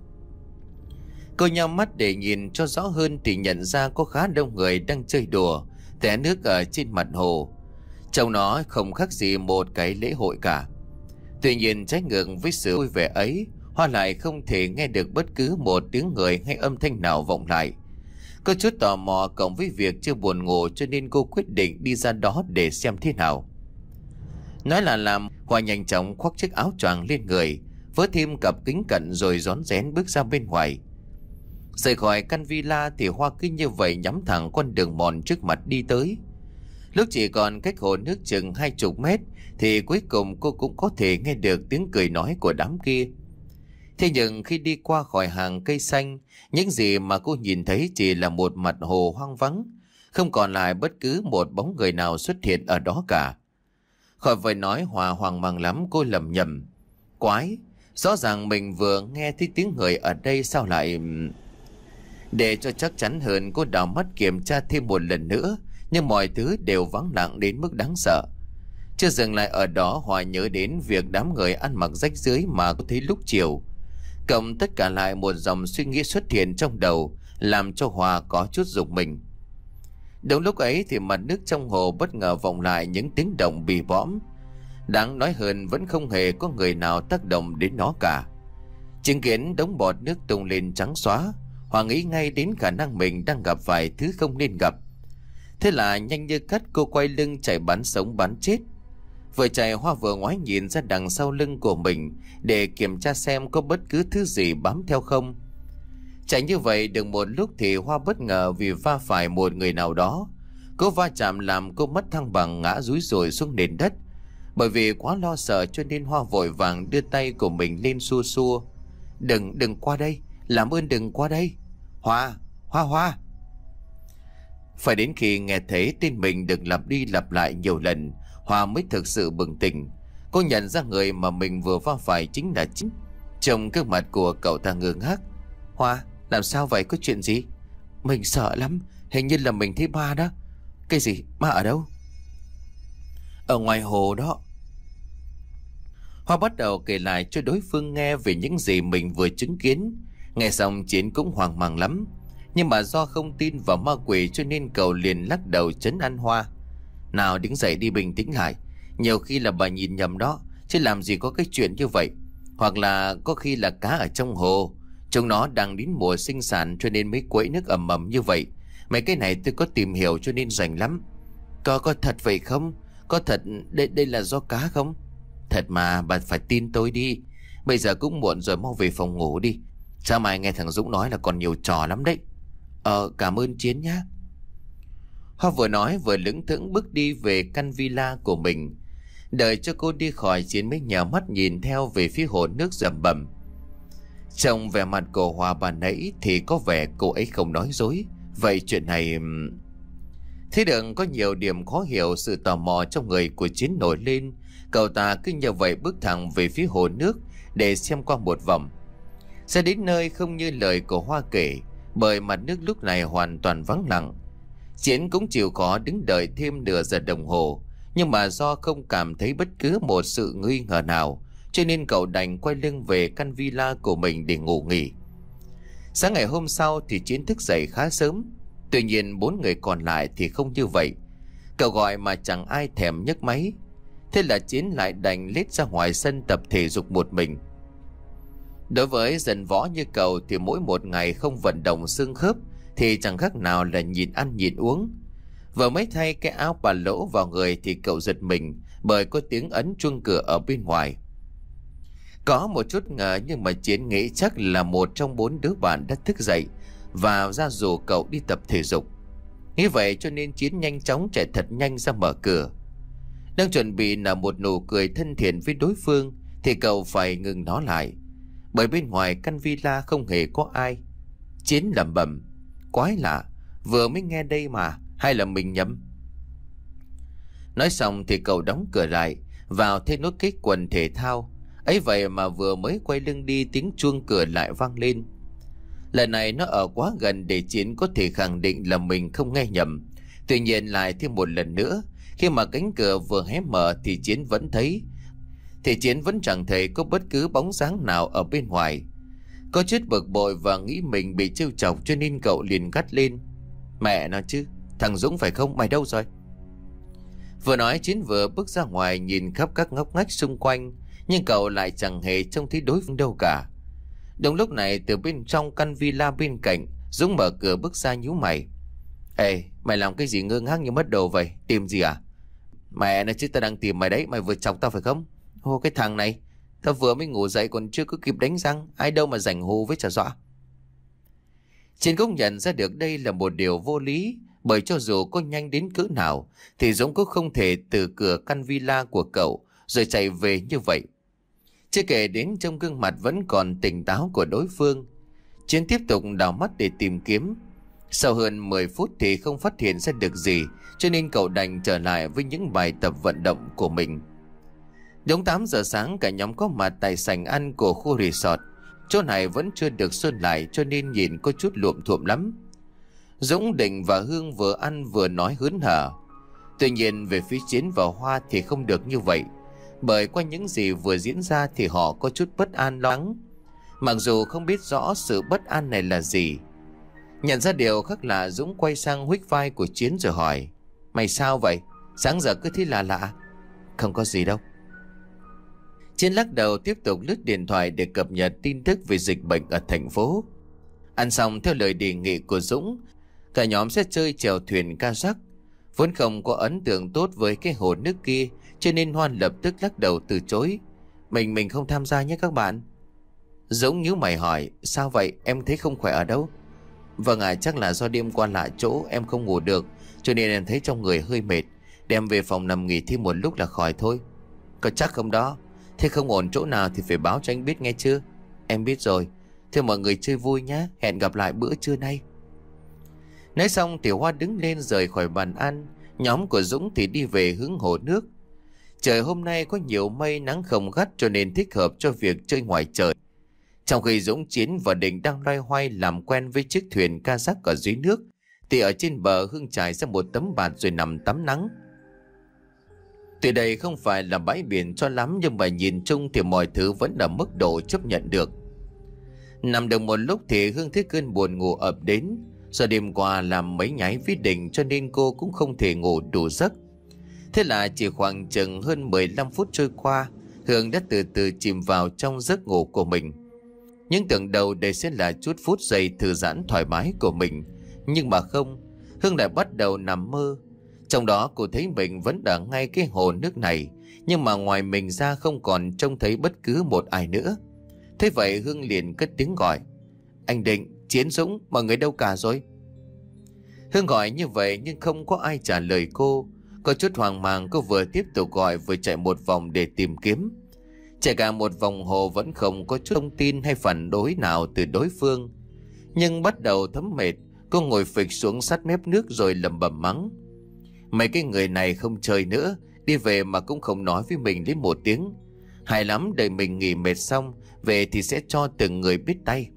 Cô nhắm mắt để nhìn cho rõ hơn thì nhận ra có khá đông người đang chơi đùa, té nước ở trên mặt hồ. Trông nó không khác gì một cái lễ hội cả. Tuy nhiên trái ngược với sự vui vẻ ấy, Hoa lại không thể nghe được bất cứ một tiếng người hay âm thanh nào vọng lại. Có chút tò mò cộng với việc chưa buồn ngủ cho nên cô quyết định đi ra đó để xem thế nào. Nói là làm, Hoa nhanh chóng khoác chiếc áo choàng lên người, vớ thêm cặp kính cận rồi rón rén bước ra bên ngoài. Rời khỏi căn villa thì Hoa cứ như vậy nhắm thẳng con đường mòn trước mặt đi tới. Lúc chỉ còn cách hồ nước chừng hai chục mét thì cuối cùng cô cũng có thể nghe được tiếng cười nói của đám kia. Thế nhưng khi đi qua khỏi hàng cây xanh, những gì mà cô nhìn thấy chỉ là một mặt hồ hoang vắng, không còn lại bất cứ một bóng người nào xuất hiện ở đó cả. Khỏi phải nói, Hòa hoang mang lắm, cô lầm nhầm. Quái, rõ ràng mình vừa nghe thấy tiếng người ở đây sao lại... Để cho chắc chắn hơn, cô đảo mắt kiểm tra thêm một lần nữa, nhưng mọi thứ đều vắng lặng đến mức đáng sợ. Chưa dừng lại ở đó, Hòa nhớ đến việc đám người ăn mặc rách rưới mà cô thấy lúc chiều. Cộng tất cả lại, một dòng suy nghĩ xuất hiện trong đầu, làm cho Hòa có chút giục mình. Đúng lúc ấy thì mặt nước trong hồ bất ngờ vọng lại những tiếng động bì bõm. Đáng nói hơn, vẫn không hề có người nào tác động đến nó cả. Chứng kiến đống bọt nước tung lên trắng xóa, Hòa nghĩ ngay đến khả năng mình đang gặp phải thứ không nên gặp. Thế là nhanh như cắt cô quay lưng chạy bắn sống bắn chết. Vừa chạy, Hoa vừa ngoái nhìn ra đằng sau lưng của mình để kiểm tra xem có bất cứ thứ gì bám theo không. Chạy như vậy được một lúc thì Hoa bất ngờ vì va phải một người nào đó. Cô va chạm làm cô mất thăng bằng, ngã rúi rủi xuống nền đất. Bởi vì quá lo sợ cho nên Hoa vội vàng đưa tay của mình lên xua xua. Đừng, đừng qua đây, làm ơn đừng qua đây. Hoa, Hoa, Hoa. Phải đến khi nghe thấy tên mình được lặp đi lặp lại nhiều lần, Hoa mới thực sự bừng tỉnh. Cô nhận ra người mà mình vừa va phải chính là Chính. Trông cái mặt của cậu ta ngơ ngác. Hoa, làm sao vậy, có chuyện gì? Mình sợ lắm, hình như là mình thấy ma đó. Cái gì, ma ở đâu? Ở ngoài hồ đó. Hoa bắt đầu kể lại cho đối phương nghe về những gì mình vừa chứng kiến. Nghe xong Chiến cũng hoang mang lắm, nhưng mà do không tin vào ma quỷ cho nên cậu liền lắc đầu trấn an Hoa. Nào, đứng dậy đi, bình tĩnh lại. Nhiều khi là bà nhìn nhầm đó, chứ làm gì có cái chuyện như vậy. Hoặc là có khi là cá ở trong hồ, chúng nó đang đến mùa sinh sản cho nên mới quấy nước ầm ầm như vậy. Mấy cái này tôi có tìm hiểu cho nên rành lắm. Có có thật vậy không? Có thật đây, đây là do cá không? Thật mà, bà phải tin tôi đi. Bây giờ cũng muộn rồi, mau về phòng ngủ đi. Sao mai nghe thằng Dũng nói là còn nhiều trò lắm đấy. Ờ, cảm ơn Chiến nhá. Hoa vừa nói vừa lững thững bước đi về căn villa của mình. Đợi cho cô đi khỏi, Chiến mới nhào mắt nhìn theo về phía hồ nước rầm bầm. Trong vẻ mặt của Hòa bà nãy thì có vẻ cô ấy không nói dối. Vậy chuyện này... Thế đừng có nhiều điểm khó hiểu, sự tò mò trong người của Chiến nổi lên. Cậu ta cứ như vậy bước thẳng về phía hồ nước để xem qua một vòng. Sẽ đến nơi không như lời của Hoa kể, bởi mặt nước lúc này hoàn toàn vắng lặng. Chiến cũng chịu khó đứng đợi thêm nửa giờ đồng hồ, nhưng mà do không cảm thấy bất cứ một sự nghi ngờ nào, cho nên cậu đành quay lưng về căn villa của mình để ngủ nghỉ. Sáng ngày hôm sau thì Chiến thức dậy khá sớm. Tuy nhiên bốn người còn lại thì không như vậy. Cậu gọi mà chẳng ai thèm nhấc máy. Thế là Chiến lại đành lết ra ngoài sân tập thể dục một mình. Đối với dân võ như cậu thì mỗi một ngày không vận động xương khớp thì chẳng khác nào là nhịn ăn nhịn uống. Vừa mới thay cái áo bà lỗ vào người thì cậu giật mình bởi có tiếng ấn chuông cửa ở bên ngoài. Có một chút ngờ, nhưng mà Chiến nghĩ chắc là một trong bốn đứa bạn đã thức dậy và ra rủ cậu đi tập thể dục. Nghĩ vậy cho nên Chiến nhanh chóng chạy thật nhanh ra mở cửa. Đang chuẩn bị nở một nụ cười thân thiện với đối phương thì cậu phải ngừng nó lại, bởi bên ngoài căn villa không hề có ai. Chiến lẩm bẩm, quái lạ, vừa mới nghe đây mà, hay là mình nhầm? Nói xong thì cậu đóng cửa lại, vào thêm nốt cái quần thể thao. Ấy vậy mà vừa mới quay lưng đi, tiếng chuông cửa lại vang lên. Lần này nó ở quá gần để Chiến có thể khẳng định là mình không nghe nhầm. Tuy nhiên lại thêm một lần nữa, khi mà cánh cửa vừa hé mở thì Chiến vẫn thấy Thì Chiến vẫn chẳng thấy có bất cứ bóng dáng nào ở bên ngoài. Có chút bực bội và nghĩ mình bị trêu chọc cho nên cậu liền gắt lên, mẹ nó chứ, thằng Dũng phải không, mày đâu rồi? Vừa nói Chiến vừa bước ra ngoài nhìn khắp các ngóc ngách xung quanh, nhưng cậu lại chẳng hề trông thấy đối phương đâu cả. Đúng lúc này từ bên trong căn villa bên cạnh, Dũng mở cửa bước ra nhíu mày. Ê, mày làm cái gì ngơ ngác như mất đồ vậy? Tìm gì à? Mẹ nó chứ, tao đang tìm mày đấy, mày vừa chọc tao phải không? Ô cái thằng này, tao vừa mới ngủ dậy còn chưa có kịp đánh răng, ai đâu mà rảnh hù với trả dọa. Chiến cũng nhận ra được đây là một điều vô lý, bởi cho dù có nhanh đến cỡ nào thì Dũng cũng không thể từ cửa căn villa của cậu rồi chạy về như vậy. Chưa kể đến trong gương mặt vẫn còn tỉnh táo của đối phương. Chiến tiếp tục đảo mắt để tìm kiếm. Sau hơn mười phút thì không phát hiện ra được gì, cho nên cậu đành trở lại với những bài tập vận động của mình. Đúng tám giờ sáng, cả nhóm có mặt tại sảnh ăn của khu resort. Chỗ này vẫn chưa được sơn lại cho nên nhìn có chút luộm thuộm lắm. Dũng, Định và Hương vừa ăn vừa nói hớn hở. Tuy nhiên về phía Chiến và Hoa thì không được như vậy, bởi qua những gì vừa diễn ra thì họ có chút bất an lo lắng, mặc dù không biết rõ sự bất an này là gì. Nhận ra điều khác lạ, Dũng quay sang huých vai của Chiến rồi hỏi, mày sao vậy? Sáng giờ cứ thế lạ lạ. Không có gì đâu. Chiến lắc đầu tiếp tục lướt điện thoại để cập nhật tin tức về dịch bệnh ở thành phố. Ăn xong theo lời đề nghị của Dũng, cả nhóm sẽ chơi chèo thuyền kayak. Vốn không có ấn tượng tốt với cái hồ nước kia, cho nên Hoan lập tức lắc đầu từ chối. Mình mình không tham gia nhé các bạn. Dũng nhíu mày hỏi, sao vậy, em thấy không khỏe ở đâu? Vâng ạ, à, chắc là do đêm qua lạ chỗ em không ngủ được, cho nên em thấy trong người hơi mệt. Đem về phòng nằm nghỉ thêm một lúc là khỏi thôi. Có chắc không đó? Thế không ổn chỗ nào thì phải báo cho anh biết nghe chưa? Em biết rồi. Thế mọi người chơi vui nhé, hẹn gặp lại bữa trưa nay. Nói xong thì Hoa đứng lên rời khỏi bàn ăn. Nhóm của Dũng thì đi về hướng hồ nước. Trời hôm nay có nhiều mây, nắng không gắt cho nên thích hợp cho việc chơi ngoài trời. Trong khi Dũng, Chiến và Định đang loay hoay làm quen với chiếc thuyền kayak ở dưới nước, thì ở trên bờ Hương trải ra một tấm bạt rồi nằm tắm nắng. Tuy đây không phải là bãi biển cho lắm, nhưng mà nhìn chung thì mọi thứ vẫn ở mức độ chấp nhận được. Nằm được một lúc thì Hương thấy cơn buồn ngủ ập đến. Do đêm qua làm mấy nháy với Định cho nên cô cũng không thể ngủ đủ giấc. Thế là chỉ khoảng chừng hơn mười lăm phút trôi qua, Hương đã từ từ chìm vào trong giấc ngủ của mình. Nhưng tưởng đầu đây sẽ là chút phút giây thư giãn thoải mái của mình, nhưng mà không, Hương lại bắt đầu nằm mơ. Trong đó cô thấy mình vẫn ở ngay cái hồ nước này, nhưng mà ngoài mình ra không còn trông thấy bất cứ một ai nữa. Thế vậy Hương liền cất tiếng gọi, anh Định, Chiến, Dũng, mọi người đâu cả rồi? Hương gọi như vậy nhưng không có ai trả lời cô. Có chút hoang mang, cô vừa tiếp tục gọi vừa chạy một vòng để tìm kiếm. Chạy cả một vòng hồ vẫn không có chút thông tin hay phản đối nào từ đối phương. Nhưng bắt đầu thấm mệt, cô ngồi phịch xuống sát mép nước rồi lẩm bẩm mắng: mấy cái người này không chơi nữa, đi về mà cũng không nói với mình đến một tiếng. Hay lắm, đợi mình nghỉ mệt xong về thì sẽ cho từng người biết tay.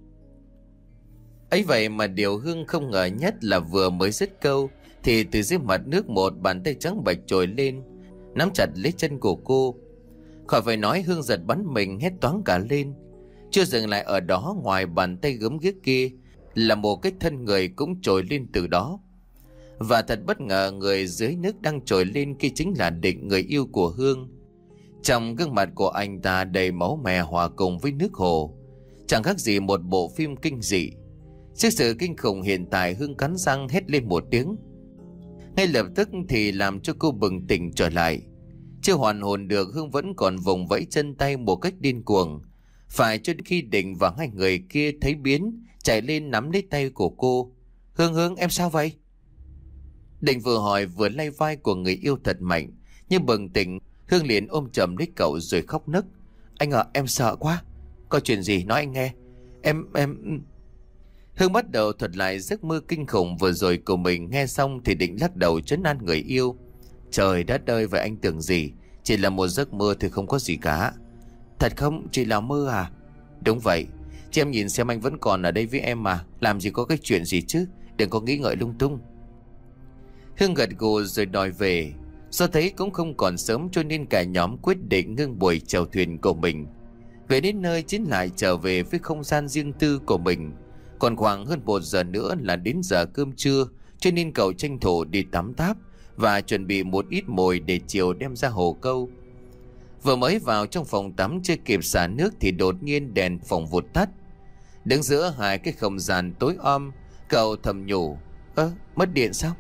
Ấy vậy mà điều Hương không ngờ nhất là vừa mới dứt câu thì từ dưới mặt nước một bàn tay trắng bệch trồi lên, nắm chặt lấy chân của cô. Khỏi phải nói, Hương giật bắn mình hét toáng cả lên. Chưa dừng lại ở đó, ngoài bàn tay gớm ghiếc kia là một cái thân người cũng trồi lên từ đó. Và thật bất ngờ, người dưới nước đang trồi lên kia chính là Định, người yêu của Hương. Trong gương mặt của anh ta đầy máu me hòa cùng với nước hồ, chẳng khác gì một bộ phim kinh dị. Trước sự kinh khủng hiện tại, Hương cắn răng hét lên một tiếng. Ngay lập tức thì làm cho cô bừng tỉnh trở lại. Chưa hoàn hồn được, Hương vẫn còn vùng vẫy chân tay một cách điên cuồng, phải cho đến khi Định và hai người kia thấy biến, chạy lên nắm lấy tay của cô. Hương, Hương, em sao vậy? Định vừa hỏi vừa lay vai của người yêu thật mạnh. Nhưng bừng tỉnh, Hương liền ôm chầm lấy cậu rồi khóc nức. Anh ạ, em sợ quá. Có chuyện gì nói anh nghe. Em, em... Hương bắt đầu thuật lại giấc mơ kinh khủng vừa rồi của mình. Nghe xong thì Định lắc đầu trấn an người yêu. Trời đất ơi, vậy anh tưởng gì? Chỉ là một giấc mơ thì không có gì cả. Thật không? Chỉ là mơ à? Đúng vậy. Chị em nhìn xem, anh vẫn còn ở đây với em mà. Làm gì có cái chuyện gì chứ. Đừng có nghĩ ngợi lung tung. Hương gật gù rồi đòi về. Do thấy cũng không còn sớm cho nên cả nhóm quyết định ngưng buổi chèo thuyền của mình. Về đến nơi chính lại trở về với không gian riêng tư của mình. Còn khoảng hơn một giờ nữa là đến giờ cơm trưa, cho nên cậu tranh thủ đi tắm táp và chuẩn bị một ít mồi để chiều đem ra hồ câu. Vừa mới vào trong phòng tắm chưa kịp xả nước thì đột nhiên đèn phòng vụt tắt. Đứng giữa hai cái không gian tối om, cậu thầm nhủ: ơ, mất điện sao?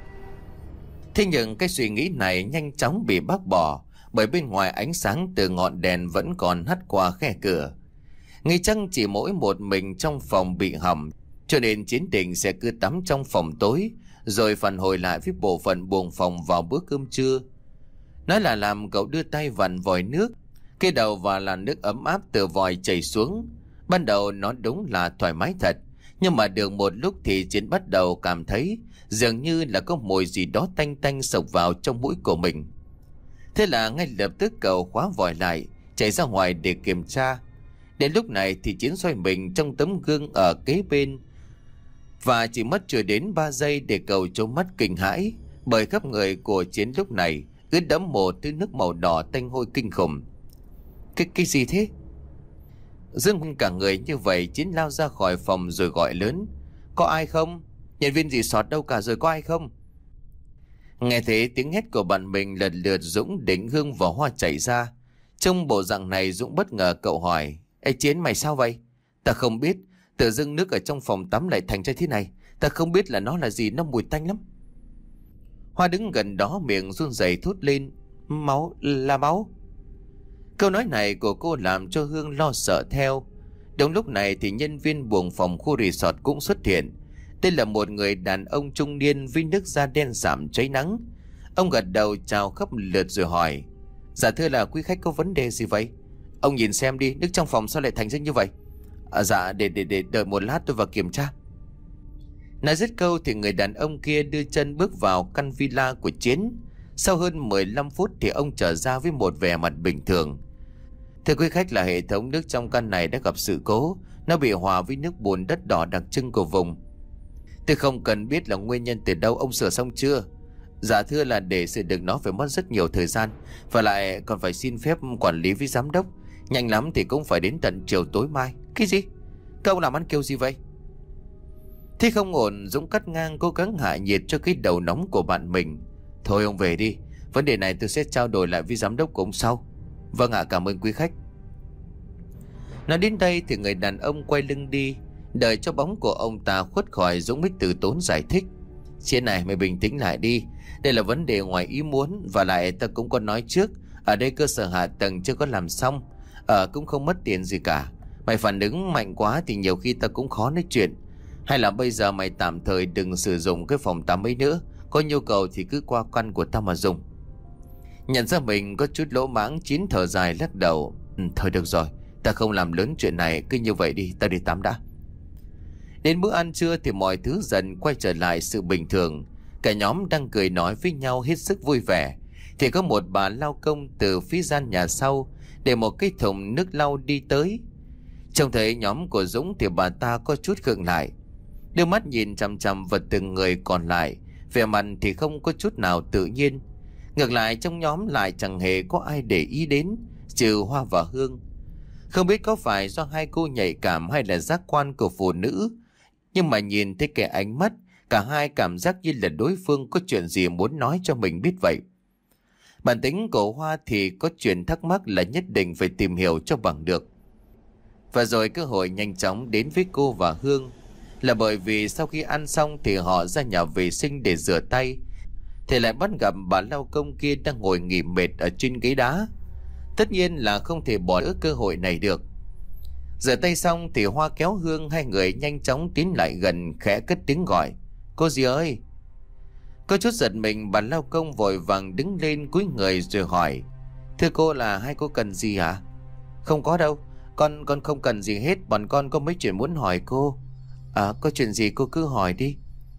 Thế nhưng cái suy nghĩ này nhanh chóng bị bác bỏ, bởi bên ngoài ánh sáng từ ngọn đèn vẫn còn hắt qua khe cửa. Nghĩ chăng chỉ mỗi một mình trong phòng bị hỏng, cho nên Chiến Định sẽ cứ tắm trong phòng tối, rồi phản hồi lại với bộ phận buồng phòng vào bữa cơm trưa. Nói là làm, cậu đưa tay vặn vòi nước, cái đầu và làn nước ấm áp từ vòi chảy xuống. Ban đầu nó đúng là thoải mái thật, nhưng mà được một lúc thì Chiến bắt đầu cảm thấy dường như là có mùi gì đó tanh tanh xộc vào trong mũi của mình. Thế là ngay lập tức cậu khóa vòi lại, chạy ra ngoài để kiểm tra. Đến lúc này thì Chiến xoay mình trong tấm gương ở kế bên, và chỉ mất chưa đến ba giây để cậu trố mắt kinh hãi, bởi khắp người của Chiến lúc này ướt đẫm một thứ nước màu đỏ tanh hôi kinh khủng. Cái cái gì thế? Dương cả người như vậy, Chiến lao ra khỏi phòng rồi gọi lớn: có ai không? Nhân viên resort đâu cả rồi, có ai không? Nghe thấy tiếng hét của bạn mình, lần lượt Dũng, Định, Hương và Hoa chạy ra. Trong bộ dạng này, Dũng bất ngờ cậu hỏi: ê Chiến, mày sao vậy? Ta không biết, tự dưng nước ở trong phòng tắm lại thành ra thế này. Ta không biết là nó là gì, nó mùi tanh lắm. Hoa đứng gần đó miệng run rẩy thốt lên: máu, là máu. Câu nói này của cô làm cho Hương lo sợ theo. Đúng lúc này thì nhân viên buồng phòng khu resort cũng xuất hiện. Đây là một người đàn ông trung niên với nước da đen sạm cháy nắng. Ông gật đầu chào khắp lượt rồi hỏi: dạ thưa là quý khách có vấn đề gì vậy? Ông nhìn xem đi, nước trong phòng sao lại thành ra như vậy? À, dạ để, để để đợi một lát tôi vào kiểm tra. Nói dứt câu thì người đàn ông kia đưa chân bước vào căn villa của Chiến. Sau hơn mười lăm phút thì ông trở ra với một vẻ mặt bình thường: thưa quý khách, là hệ thống nước trong căn này đã gặp sự cố, nó bị hòa với nước bùn đất đỏ đặc trưng của vùng. Tôi không cần biết là nguyên nhân từ đâu, ông sửa xong chưa? Dạ thưa là để sửa được nó phải mất rất nhiều thời gian, và lại còn phải xin phép quản lý với giám đốc. Nhanh lắm thì cũng phải đến tận chiều tối mai. Cái gì? Các ông làm ăn kiểu gì vậy? Thế không ổn, Dũng cắt ngang cố gắng hạ nhiệt cho cái đầu nóng của bạn mình: thôi ông về đi, vấn đề này tôi sẽ trao đổi lại với giám đốc của ông sau. Vâng ạ, cảm ơn quý khách. Nói đến đây thì người đàn ông quay lưng đi. Đợi cho bóng của ông ta khuất khỏi, Dũng mới từ tốn giải thích: chuyện này mày bình tĩnh lại đi, đây là vấn đề ngoài ý muốn, và lại ta cũng có nói trước, ở đây cơ sở hạ tầng chưa có làm xong, ở cũng không mất tiền gì cả. Mày phản ứng mạnh quá thì nhiều khi ta cũng khó nói chuyện. Hay là bây giờ mày tạm thời đừng sử dụng cái phòng tắm ấy nữa, Có nhu cầu thì cứ qua căn của tao mà dùng. Nhận ra mình có chút lỗ mãng, Chín thở dài lắc đầu. Ừ, thôi được rồi, ta không làm lớn chuyện này, cứ như vậy đi, ta đi tắm đã. Đến bữa ăn trưa thì mọi thứ dần quay trở lại sự bình thường. Cả nhóm đang cười nói với nhau hết sức vui vẻ, thì có một bà lao công từ phía gian nhà sau để một cái thùng nước lau đi tới. Trông thấy nhóm của Dũng thì bà ta có chút khựng lại, đưa mắt nhìn chằm chằm vào từng người còn lại, vẻ mặt thì không có chút nào tự nhiên. Ngược lại trong nhóm lại chẳng hề có ai để ý đến, trừ Hoa và Hương. Không biết có phải do hai cô nhạy cảm hay là giác quan của phụ nữ, nhưng mà nhìn thấy cái ánh mắt, cả hai cảm giác như là đối phương có chuyện gì muốn nói cho mình biết vậy. Bản tính của Hoa thì có chuyện thắc mắc là nhất định phải tìm hiểu cho bằng được. Và rồi cơ hội nhanh chóng đến với cô và Hương là bởi vì sau khi ăn xong thì họ ra nhà vệ sinh để rửa tay, thì lại bắt gặp bà lao công kia đang ngồi nghỉ mệt ở trên ghế đá. Tất nhiên là không thể bỏ lỡ cơ hội này được. Rửa tay xong thì Hoa kéo Hương, hai người nhanh chóng tiến lại gần, khẽ cất tiếng gọi: "Cô dì ơi!" Có chút giật mình, bà lao công vội vàng đứng lên cúi người rồi hỏi: "Thưa cô, là hai cô cần gì hả?" "Không có đâu, con con không cần gì hết, bọn con có mấy chuyện muốn hỏi cô." "À, có chuyện gì cô cứ hỏi đi."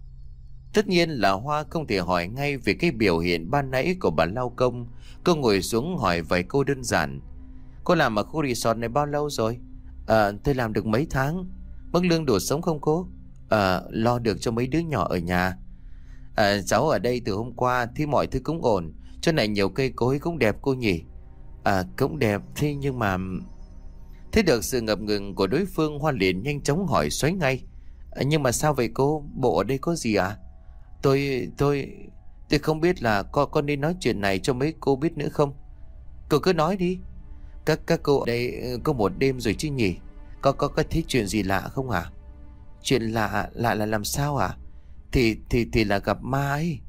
Tất nhiên là Hoa không thể hỏi ngay vì cái biểu hiện ban nãy của bà lao công. Cô ngồi xuống hỏi vài câu đơn giản: "Cô làm ở khu resort này bao lâu rồi?" "À, tôi làm được mấy tháng." "Mức lương đủ sống không cô?" "À, lo được cho mấy đứa nhỏ ở nhà." "À, cháu ở đây từ hôm qua thì mọi thứ cũng ổn. Chỗ này nhiều cây cối cũng đẹp cô nhỉ?" "À, cũng đẹp, thế nhưng mà..." Thấy được sự ngập ngừng của đối phương, Hoa liền nhanh chóng hỏi xoáy ngay: à, "Nhưng mà sao vậy cô? Bộ ở đây có gì à?" Tôi, tôi... Tôi không biết là con, con nên nói chuyện này cho mấy cô biết nữa không?" "Cô cứ nói đi. Các các cô ở đây có một đêm rồi chứ nhỉ? Có có có thấy chuyện gì lạ không hả?" "Chuyện lạ? Lạ là làm sao hả?" Thì thì thì là gặp ma ấy."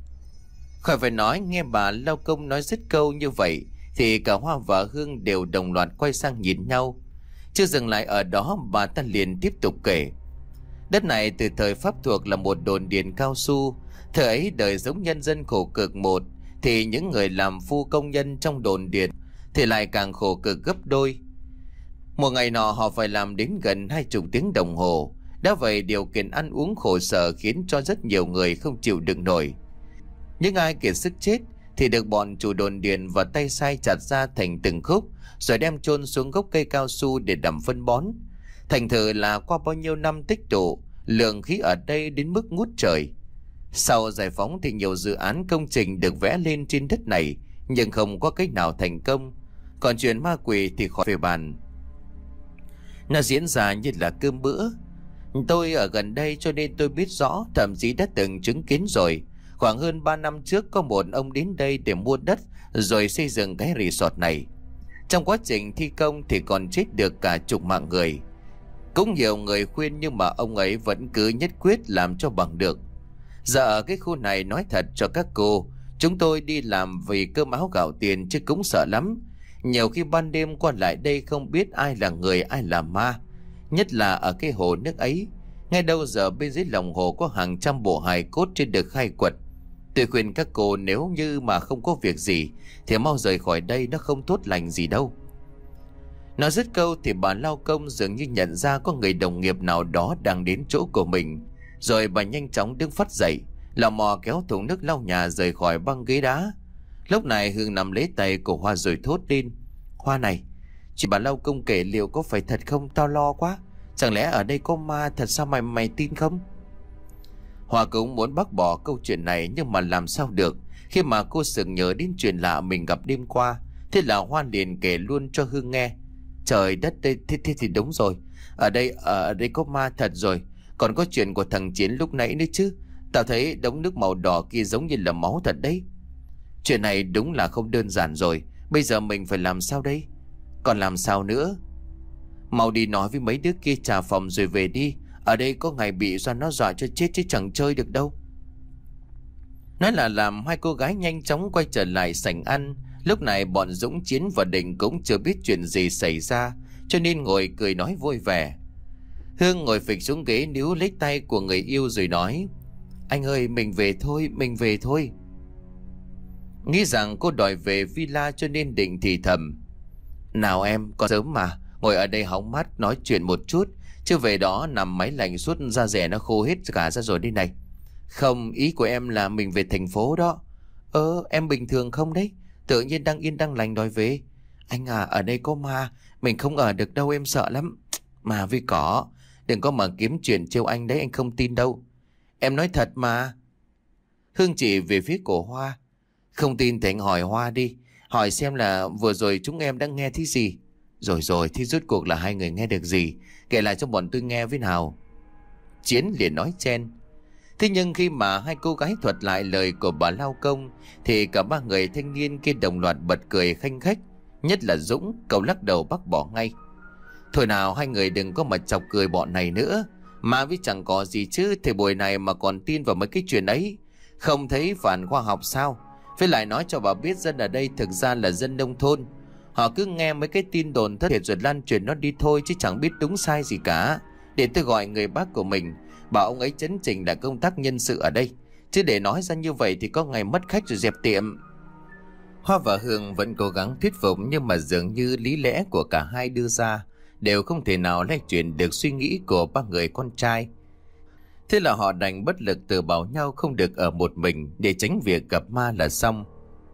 Khỏi phải nói, nghe bà lao công nói dứt câu như vậy thì cả Hoa và Hương đều đồng loạt quay sang nhìn nhau. Chưa dừng lại ở đó, bà ta liền tiếp tục kể: "Đất này từ thời Pháp thuộc là một đồn điền cao su. Thời ấy đời giống nhân dân khổ cực một, thì những người làm phu công nhân trong đồn điền thì lại càng khổ cực gấp đôi. Một ngày nọ họ phải làm đến gần hai chục tiếng đồng hồ. Đã vậy điều kiện ăn uống khổ sở khiến cho rất nhiều người không chịu đựng nổi. Những ai kiệt sức chết thì được bọn chủ đồn điền và tay sai chặt ra thành từng khúc, rồi đem chôn xuống gốc cây cao su để đầm phân bón. Thành thử là qua bao nhiêu năm tích tụ, lượng khí ở đây đến mức ngút trời. Sau giải phóng thì nhiều dự án công trình được vẽ lên trên đất này, nhưng không có cách nào thành công. Còn chuyện ma quỷ thì khỏi về bàn. Nó diễn ra như là cơm bữa. Tôi ở gần đây cho nên tôi biết rõ, thậm chí đã từng chứng kiến rồi. Khoảng hơn ba năm trước có một ông đến đây để mua đất rồi xây dựng cái resort này. Trong quá trình thi công thì còn chết được cả chục mạng người. Cũng nhiều người khuyên nhưng mà ông ấy vẫn cứ nhất quyết làm cho bằng được. Giờ ở cái khu này nói thật cho các cô, chúng tôi đi làm vì cơm áo gạo tiền chứ cũng sợ lắm. Nhiều khi ban đêm qua lại đây không biết ai là người ai là ma. Nhất là ở cái hồ nước ấy, ngay đâu giờ bên dưới lòng hồ có hàng trăm bộ hài cốt trên được khai quật. Tôi khuyên các cô nếu như mà không có việc gì thì mau rời khỏi đây, nó không tốt lành gì đâu." Nói dứt câu thì bà lao công dường như nhận ra có người đồng nghiệp nào đó đang đến chỗ của mình. Rồi bà nhanh chóng đứng phắt dậy, lò mò kéo thùng nước lau nhà rời khỏi băng ghế đá. Lúc này Hương nắm lấy tay của Hoa rồi thốt lên: "Hoa này, chị bà lao công kể liệu có phải thật không? Tao lo quá. Chẳng lẽ ở đây có ma thật sao mày mày tin không?" Hoa cũng muốn bác bỏ câu chuyện này, nhưng mà làm sao được khi mà cô sực nhớ đến chuyện lạ mình gặp đêm qua. Thế là Hoa liền kể luôn cho Hương nghe. "Trời đất, đây thế, thế thì đúng rồi. Ở đây ở đây có ma thật rồi. Còn có chuyện của thằng Chiến lúc nãy nữa chứ. Tao thấy đống nước màu đỏ kia giống như là máu thật đấy. Chuyện này đúng là không đơn giản rồi. Bây giờ mình phải làm sao đây?" "Còn làm sao nữa? Mau đi nói với mấy đứa kia trả phòng rồi về đi. Ở đây có ngày bị do nó dọa cho chết chứ chẳng chơi được đâu." Nói là làm, hai cô gái nhanh chóng quay trở lại sảnh ăn. Lúc này bọn Dũng, Chiến và Định cũng chưa biết chuyện gì xảy ra, cho nên ngồi cười nói vui vẻ. Hương ngồi phịch xuống ghế níu lấy tay của người yêu rồi nói: Anh ơi, mình về thôi, mình về thôi. Nghĩ rằng cô đòi về villa cho nên định thì thầm. Nào em, còn sớm mà, ngồi ở đây hóng mát nói chuyện một chút, chứ về đó nằm máy lạnh suốt da rẻ nó khô hết cả ra rồi đây này. Không, ý của em là mình về thành phố đó. Ơ, em bình thường không đấy? Tự nhiên đang yên đang lành đòi về. Anh à, ở đây có ma, mình không ở được đâu, em sợ lắm. Mà vì có, đừng có mà kiếm chuyện trêu anh đấy, anh không tin đâu. Em nói thật mà. Hương chỉ về phía cổ Hoa. Không tin thì anh hỏi Hoa đi, hỏi xem là vừa rồi chúng em đã nghe thấy gì. Rồi rồi, thì rốt cuộc là hai người nghe được gì? Kể lại cho bọn tôi nghe với nào. Chiến liền nói chen. Thế nhưng khi mà hai cô gái thuật lại lời của bà lao công thì cả ba người thanh niên kia đồng loạt bật cười khanh khách. Nhất là Dũng, cậu lắc đầu bác bỏ ngay. Thôi nào, hai người đừng có mà chọc cười bọn này nữa. Mà vì chẳng có gì chứ, thì buổi này mà còn tin vào mấy cái chuyện ấy, không thấy phản khoa học sao? Với lại nói cho bà biết dân ở đây thực ra là dân nông thôn. Họ cứ nghe mấy cái tin đồn thất thiệt rồi lan truyền nó đi thôi, chứ chẳng biết đúng sai gì cả. Để tôi gọi người bác của mình, bảo ông ấy chấn chỉnh lại công tác nhân sự ở đây. Chứ để nói ra như vậy thì có ngày mất khách rồi dẹp tiệm. Hoa và Hương vẫn cố gắng thuyết phục, nhưng mà dường như lý lẽ của cả hai đưa ra đều không thể nào lay chuyển được suy nghĩ của ba người con trai. Thế là họ đành bất lực từ bảo nhau không được ở một mình để tránh việc gặp ma là xong.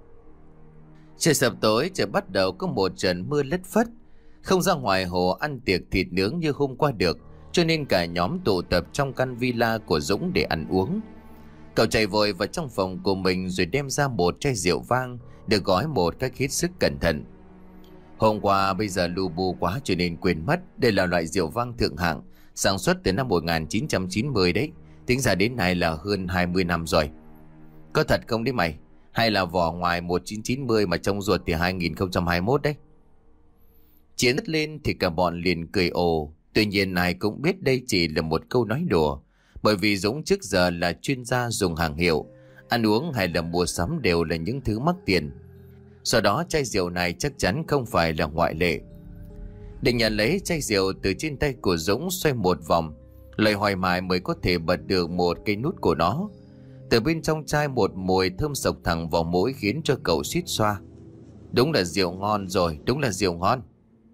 Trời sập tối, trời bắt đầu có một trận mưa lất phất. Không ra ngoài hồ ăn tiệc thịt nướng như hôm qua được, cho nên cả nhóm tụ tập trong căn villa của Dũng để ăn uống. Cậu chạy vội vào trong phòng của mình rồi đem ra một chai rượu vang được gói một cách hết sức cẩn thận. Hôm qua bây giờ lu bu quá cho nên quên mất, đây là loại rượu vang thượng hạng, sản xuất từ năm một nghìn chín trăm chín mươi đấy, tính ra đến nay là hơn hai mươi năm rồi. Có thật không đấy mày? Hay là vỏ ngoài một nghìn chín trăm chín mươi mà trong ruột thì hai nghìn không trăm hai mươi mốt đấy? Chiến đất lên thì cả bọn liền cười ồ. Tuy nhiên ai cũng biết đây chỉ là một câu nói đùa, bởi vì Dũng trước giờ là chuyên gia dùng hàng hiệu, ăn uống hay là mua sắm đều là những thứ mắc tiền. Sau đó chai rượu này chắc chắn không phải là ngoại lệ. Định nhận lấy chai rượu từ trên tay của Dũng xoay một vòng, lời hoài mài mới có thể bật được một cây nút của nó. Từ bên trong chai một mùi thơm sộc thẳng vào mũi khiến cho cậu suýt xoa. Đúng là rượu ngon rồi, đúng là rượu ngon.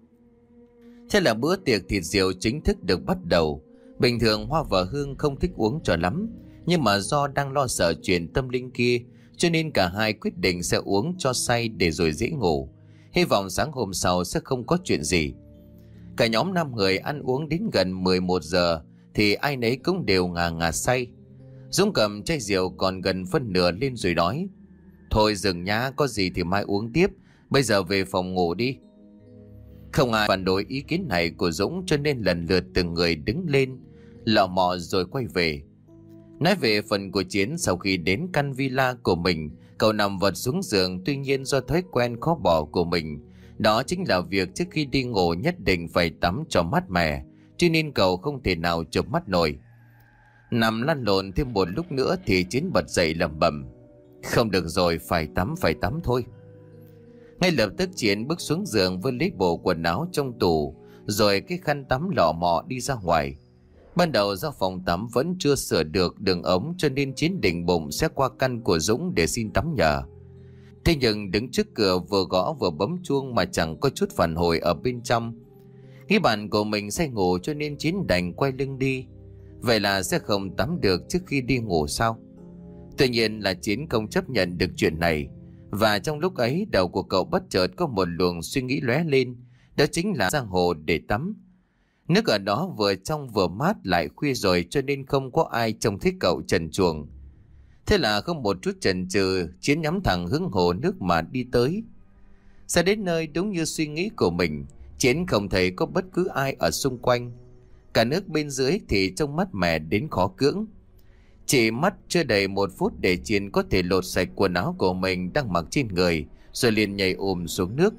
Thế là bữa tiệc thịt rượu chính thức được bắt đầu. Bình thường Hoa và Hương không thích uống cho lắm, nhưng mà do đang lo sợ chuyện tâm linh kia, cho nên cả hai quyết định sẽ uống cho say để rồi dễ ngủ. Hy vọng sáng hôm sau sẽ không có chuyện gì. Cả nhóm năm người ăn uống đến gần mười một giờ thì ai nấy cũng đều ngà ngà say. Dũng cầm chai rượu còn gần phân nửa lên rồi nói. Thôi dừng nhá, có gì thì mai uống tiếp, bây giờ về phòng ngủ đi. Không ai phản đối ý kiến này của Dũng, cho nên lần lượt từng người đứng lên, lọ mọ rồi quay về. Nói về phần của Chiến, sau khi đến căn villa của mình, cậu nằm vật xuống giường. Tuy nhiên do thói quen khó bỏ của mình, đó chính là việc trước khi đi ngủ nhất định phải tắm cho mát mẻ, cho nên cậu không thể nào chợp mắt nổi. Nằm lăn lộn thêm một lúc nữa thì Chiến bật dậy lẩm bẩm. Không được rồi, phải tắm phải tắm thôi. Ngay lập tức Chiến bước xuống giường với lấy bộ quần áo trong tủ, rồi cái khăn tắm lọ mọ đi ra ngoài. Ban đầu do phòng tắm vẫn chưa sửa được đường ống, cho nên Chiến định bụng sẽ qua căn của Dũng để xin tắm nhờ. Thế nhưng đứng trước cửa vừa gõ vừa bấm chuông mà chẳng có chút phản hồi ở bên trong. Nghĩ bạn của mình say ngủ cho nên Chiến đành quay lưng đi. Vậy là sẽ không tắm được trước khi đi ngủ sao? Tuy nhiên là Chiến không chấp nhận được chuyện này. Và trong lúc ấy đầu của cậu bất chợt có một luồng suy nghĩ lóe lên. Đó chính là ra hồ để tắm. Nước ở đó vừa trong vừa mát, lại khuya rồi cho nên không có ai trông thấy cậu trần truồng. Thế là không một chút chần chừ, Chiến nhắm thẳng hướng hồ nước mà đi tới. Ra đến nơi đúng như suy nghĩ của mình, Chiến không thấy có bất cứ ai ở xung quanh. Cả nước bên dưới thì trông mát mẻ đến khó cưỡng. Chỉ mất chưa đầy một phút để Chiến có thể lột sạch quần áo của mình đang mặc trên người, rồi liền nhảy ùm xuống nước.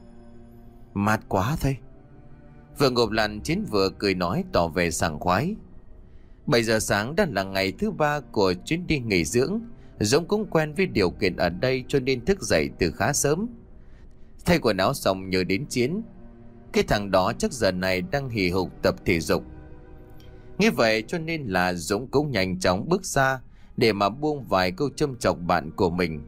Mát quá thôi. Vừa ngộp lặn Chiến vừa cười nói tỏ vẻ sảng khoái. Bảy giờ sáng đã là ngày thứ ba của chuyến đi nghỉ dưỡng. Dũng cũng quen với điều kiện ở đây cho nên thức dậy từ khá sớm. Thay quần áo xong nhớ đến Chiến. Cái thằng đó chắc giờ này đang hì hục tập thể dục. Như vậy cho nên là Dũng cũng nhanh chóng bước ra để mà buông vài câu châm chọc bạn của mình.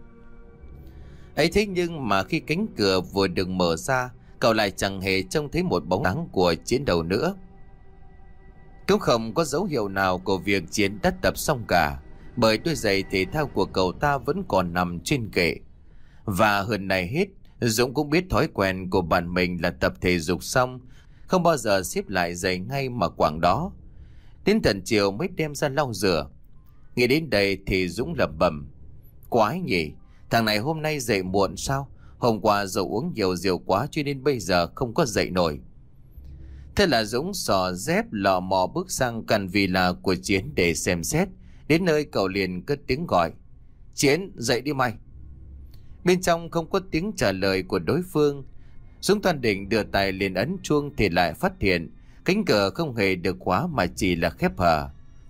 Ấy thế nhưng mà khi cánh cửa vừa được mở ra, cậu lại chẳng hề trông thấy một bóng dáng của Chiến đâu nữa. Cũng không có dấu hiệu nào của việc Chiến đã tập xong cả, bởi đôi giày thể thao của cậu ta vẫn còn nằm trên kệ. Và hơn này hết, Dũng cũng biết thói quen của bạn mình là tập thể dục xong không bao giờ xếp lại giày ngay mà quẳng đó, đến tận chiều mới đem ra lau rửa. Nghĩ đến đây thì Dũng lẩm bẩm: quái nhỉ, thằng này hôm nay dậy muộn sao? Hôm qua dầu uống nhiều rượu quá cho nên bây giờ không có dậy nổi. Thế là Dũng xỏ dép lò mò bước sang căn villa của Chiến để xem xét. Đến nơi cậu liền cất tiếng gọi: Chiến, dậy đi mày. Bên trong không có tiếng trả lời của đối phương. Dũng toàn định đưa tay lên ấn chuông thì lại phát hiện cánh cửa không hề được khóa mà chỉ là khép hờ.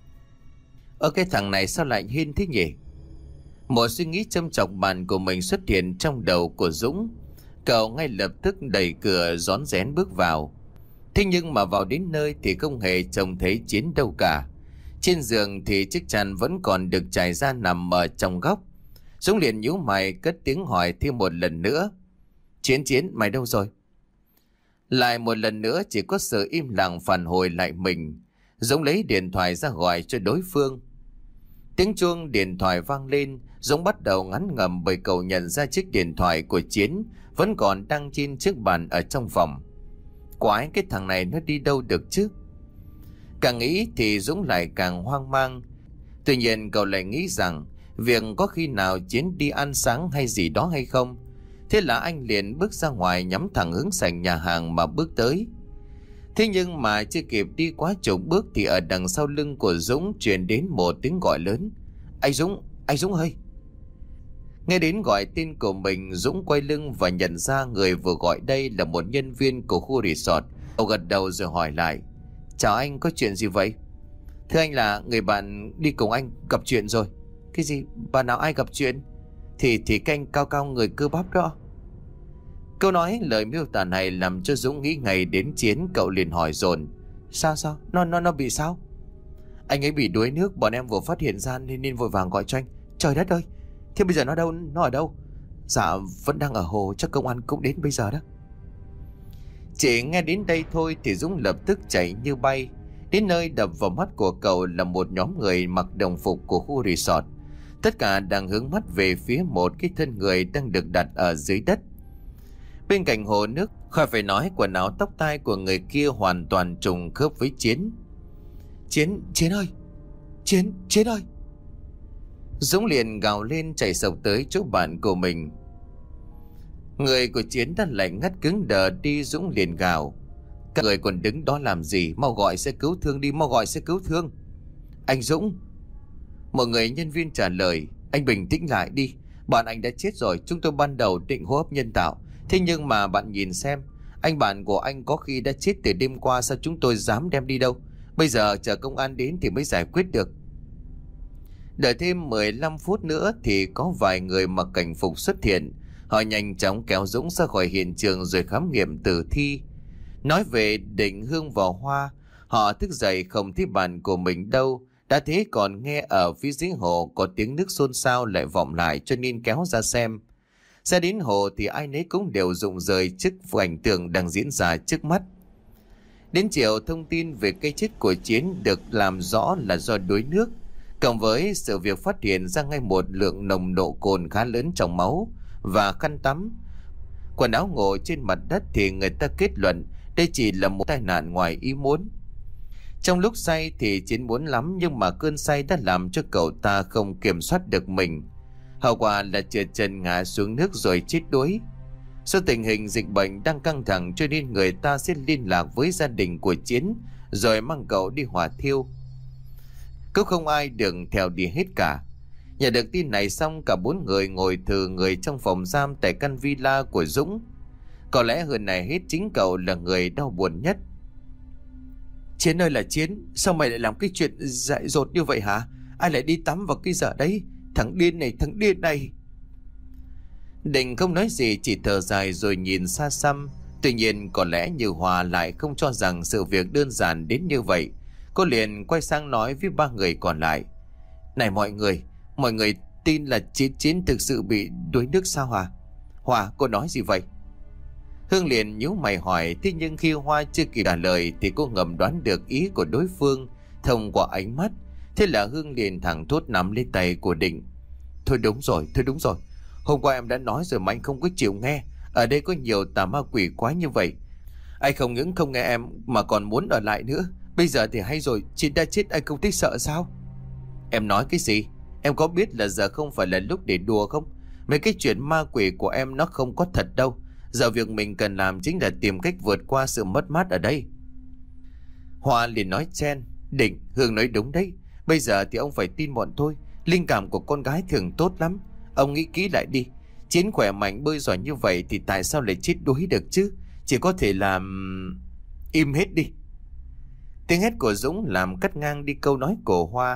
Ở cái thằng này sao lại hiên thế nhỉ? Một suy nghĩ châm chọc bạn của mình xuất hiện trong đầu của Dũng. Cậu ngay lập tức đẩy cửa rón rén bước vào. Thế nhưng mà vào đến nơi thì không hề trông thấy Chiến đâu cả. Trên giường thì chiếc chăn vẫn còn được trải ra nằm ở trong góc. Dũng liền nhíu mày cất tiếng hỏi thêm một lần nữa: Chiến Chiến, mày đâu rồi? Lại một lần nữa chỉ có sự im lặng phản hồi lại mình. Dũng lấy điện thoại ra gọi cho đối phương. Tiếng chuông điện thoại vang lên. Dũng bắt đầu ngán ngẩm bởi cậu nhận ra chiếc điện thoại của Chiến vẫn còn đang trên chiếc bàn ở trong phòng. Quái, cái thằng này nó đi đâu được chứ? Càng nghĩ thì Dũng lại càng hoang mang. Tuy nhiên cậu lại nghĩ rằng việc có khi nào Chiến đi ăn sáng hay gì đó hay không. Thế là anh liền bước ra ngoài nhắm thẳng hướng sảnh nhà hàng mà bước tới. Thế nhưng mà chưa kịp đi quá chục bước thì ở đằng sau lưng của Dũng truyền đến một tiếng gọi lớn: Anh Dũng, anh Dũng ơi! Nghe đến gọi tên của mình, Dũng quay lưng và nhận ra người vừa gọi đây là một nhân viên của khu resort. Cậu gật đầu rồi hỏi lại: Chào anh, có chuyện gì vậy? Thưa anh, là người bạn đi cùng anh gặp chuyện rồi. Cái gì? Bạn nào ai gặp chuyện? Thì thì canh cao cao người cơ bắp đó. Câu nói lời miêu tả này làm cho Dũng nghĩ ngay đến Chiến. Cậu liền hỏi dồn: Sao sao? Nó nó nó bị sao? Anh ấy bị đuối nước, bọn em vừa phát hiện ra nên nên vội vàng gọi cho anh. Trời đất ơi! Thế bây giờ nó đâu? Nó ở đâu? Dạ vẫn đang ở hồ, chắc công an cũng đến bây giờ đó. Chỉ nghe đến đây thôi thì Dũng lập tức chạy như bay. Đến nơi đập vào mắt của cậu là một nhóm người mặc đồng phục của khu resort. Tất cả đang hướng mắt về phía một cái thân người đang được đặt ở dưới đất. Bên cạnh hồ nước, khỏi phải nói quần áo tóc tai của người kia hoàn toàn trùng khớp với Chiến. Chiến, Chiến ơi! Chiến, Chiến ơi! Dũng liền gào lên chạy sộc tới chỗ bạn của mình. Người của Chiến đã lạnh ngắt cứng đờ đi. Dũng liền gào: Các người còn đứng đó làm gì? Mau gọi xe cứu thương đi, mau gọi xe cứu thương. Anh Dũng! Một người nhân viên trả lời: Anh bình tĩnh lại đi. Bạn anh đã chết rồi. Chúng tôi ban đầu định hô hấp nhân tạo. Thế nhưng mà bạn nhìn xem, anh bạn của anh có khi đã chết từ đêm qua. Sao chúng tôi dám đem đi đâu? Bây giờ chờ công an đến thì mới giải quyết được. Đợi thêm mười lăm phút nữa thì có vài người mặc cảnh phục xuất hiện. Họ nhanh chóng kéo Dũng ra khỏi hiện trường rồi khám nghiệm tử thi. Nói về định hương vào hoa, họ thức dậy không thấy bạn của mình đâu. Đã thế còn nghe ở phía dưới hồ có tiếng nước xôn xao lại vọng lại, cho nên kéo ra xem. Ra đến hồ thì ai nấy cũng đều rụng rời trước cảnh tượng đang diễn ra trước mắt. Đến chiều, thông tin về cái chết của Chiến được làm rõ là do đuối nước, cộng với sự việc phát hiện ra ngay một lượng nồng độ cồn khá lớn trong máu và khăn tắm, quần áo ngồi trên mặt đất, thì người ta kết luận đây chỉ là một tai nạn ngoài ý muốn. Trong lúc say thì Chiến muốn lắm, nhưng mà cơn say đã làm cho cậu ta không kiểm soát được mình. Hậu quả là trượt chân ngã xuống nước rồi chết đuối. Do tình hình dịch bệnh đang căng thẳng cho nên người ta sẽ liên lạc với gia đình của Chiến rồi mang cậu đi hỏa thiêu. Cũng không ai được theo đi hết cả. Nhận được tin này xong, cả bốn người ngồi thừ người trong phòng giam tại căn villa của Dũng. Có lẽ hơn này hết chính cậu là người đau buồn nhất. Chiến ơi là Chiến, sao mày lại làm cái chuyện dại dột như vậy hả? Ai lại đi tắm vào cái giờ đấy? Thằng điên này, thằng điên này! Định không nói gì, chỉ thở dài rồi nhìn xa xăm. Tuy nhiên có lẽ Như Hòa lại không cho rằng sự việc đơn giản đến như vậy. Cô liền quay sang nói với ba người còn lại: Này mọi người, Mọi người tin là Chiến Chiến thực sự bị đuối nước sao hả? Hoa, cô nói gì vậy? Hương liền nhíu mày hỏi. Thế nhưng khi Hoa chưa kịp trả lời thì cô ngầm đoán được ý của đối phương thông qua ánh mắt. Thế là Hương liền thẳng thốt nắm lấy tay của Định. Thôi đúng rồi, thôi đúng rồi. Hôm qua em đã nói rồi mà anh không có chịu nghe. Ở đây có nhiều tà ma quỷ quái như vậy. Anh không những không nghe em mà còn muốn ở lại nữa. Bây giờ thì hay rồi, Chiến đã chết anh không thích sợ sao? Em nói cái gì? Em có biết là giờ không phải là lúc để đùa không? Mấy cái chuyện ma quỷ của em nó không có thật đâu. Giờ việc mình cần làm chính là tìm cách vượt qua sự mất mát ở đây. Hoa liền nói chen. Định, Hương nói đúng đấy. Bây giờ thì ông phải tin bọn tôi. Linh cảm của con gái thường tốt lắm. Ông nghĩ kỹ lại đi. Chiến khỏe mạnh bơi giỏi như vậy thì tại sao lại chết đuối được chứ? Chỉ có thể làm... Im hết đi. Tiếng hét của Dũng làm cắt ngang đi câu nói của Hoa.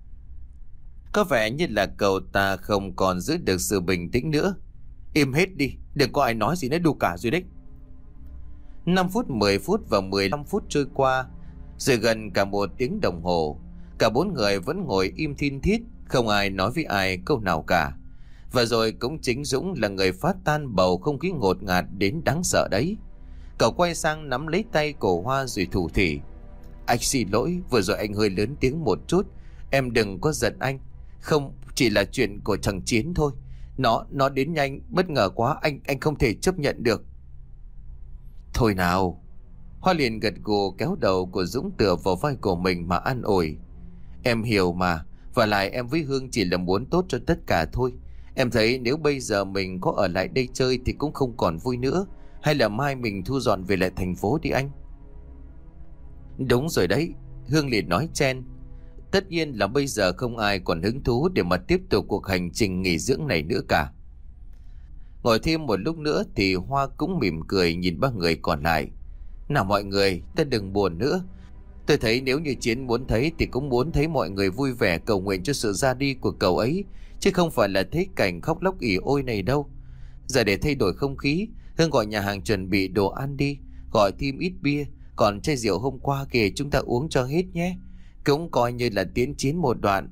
Có vẻ như là cậu ta không còn giữ được sự bình tĩnh nữa. Im hết đi, đừng có ai nói gì nữa, đủ cả rồi đấy. Năm phút, mười phút và mười lăm phút trôi qua, rồi gần cả một tiếng đồng hồ. Cả bốn người vẫn ngồi im thin thít, không ai nói với ai câu nào cả. Và rồi cũng chính Dũng là người phá tan bầu không khí ngột ngạt đến đáng sợ đấy. Cậu quay sang nắm lấy tay cổ Hoa rồi thủ thỉ. Anh xin lỗi, vừa rồi anh hơi lớn tiếng một chút. Em đừng có giận anh. Không, chỉ là chuyện của thằng Chiến thôi. Nó, nó đến nhanh, bất ngờ quá, anh anh không thể chấp nhận được. Thôi nào. Hoa liền gật gù kéo đầu của Dũng tựa vào vai của mình mà an ủi. Em hiểu mà, và lại em với Hương chỉ là muốn tốt cho tất cả thôi. Em thấy nếu bây giờ mình có ở lại đây chơi thì cũng không còn vui nữa. Hay là mai mình thu dọn về lại thành phố đi anh? Đúng rồi đấy, Hương liền nói chen. Tất nhiên là bây giờ không ai còn hứng thú để mà tiếp tục cuộc hành trình nghỉ dưỡng này nữa cả. Ngồi thêm một lúc nữa thì Hoa cũng mỉm cười nhìn ba người còn lại. Nào mọi người, ta đừng buồn nữa. Tôi thấy nếu như Chiến muốn thấy thì cũng muốn thấy mọi người vui vẻ cầu nguyện cho sự ra đi của cậu ấy, chứ không phải là thấy cảnh khóc lóc ỉ ôi này đâu. Giờ để thay đổi không khí, Hương gọi nhà hàng chuẩn bị đồ ăn đi, gọi thêm ít bia, còn chai rượu hôm qua kìa chúng ta uống cho hết nhé. Cũng coi như là tiến Chiến một đoạn.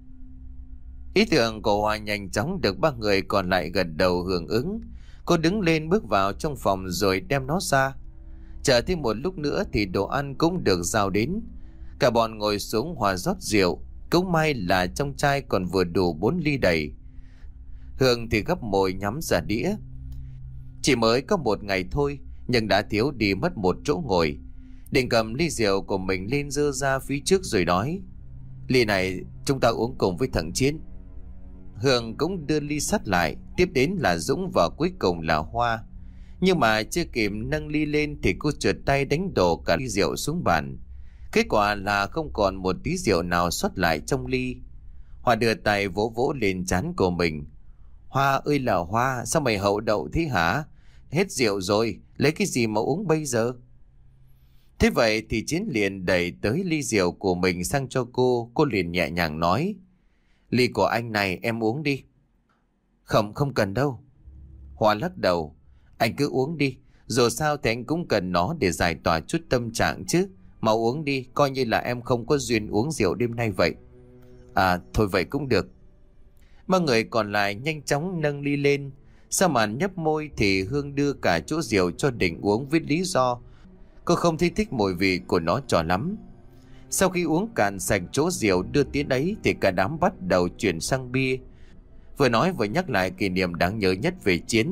Ý tưởng của Hoa nhanh chóng được ba người còn lại gật đầu hưởng ứng. Cô đứng lên bước vào trong phòng rồi đem nó ra. Chờ thêm một lúc nữa thì đồ ăn cũng được giao đến. Cả bọn ngồi xuống hòa rót rượu. Cũng may là trong chai còn vừa đủ bốn ly đầy. Hương thì gấp mồi nhắm ra đĩa. Chỉ mới có một ngày thôi nhưng đã thiếu đi mất một chỗ ngồi. Định cầm ly rượu của mình lên dơ ra phía trước rồi nói. Ly này chúng ta uống cùng với thằng Chiến. Hương cũng đưa ly sắt lại. Tiếp đến là Dũng và cuối cùng là Hoa. Nhưng mà chưa kịp nâng ly lên thì cô trượt tay đánh đổ cả ly rượu xuống bàn. Kết quả là không còn một tí rượu nào sót lại trong ly. Hoa đưa tay vỗ vỗ lên trán của mình. Hoa ơi là Hoa, sao mày hậu đậu thế hả? Hết rượu rồi, lấy cái gì mà uống bây giờ? Thế vậy thì Chiến liền đẩy tới ly rượu của mình sang cho cô. Cô liền nhẹ nhàng nói. Ly của anh này em uống đi. Không, không cần đâu. Hoa lắc đầu. Anh cứ uống đi. Dù sao thì anh cũng cần nó để giải tỏa chút tâm trạng chứ. Mau uống đi, coi như là em không có duyên uống rượu đêm nay vậy. À, thôi vậy cũng được. Ba người còn lại nhanh chóng nâng ly lên. Sau màn nhấp môi thì Hương đưa cả chỗ rượu cho Định uống với lý do cô không thấy thích mùi vị của nó cho lắm. Sau khi uống cạn sạch chỗ rượu đưa tiến ấy thì cả đám bắt đầu chuyển sang bia. Vừa nói vừa nhắc lại kỷ niệm đáng nhớ nhất về Chiến.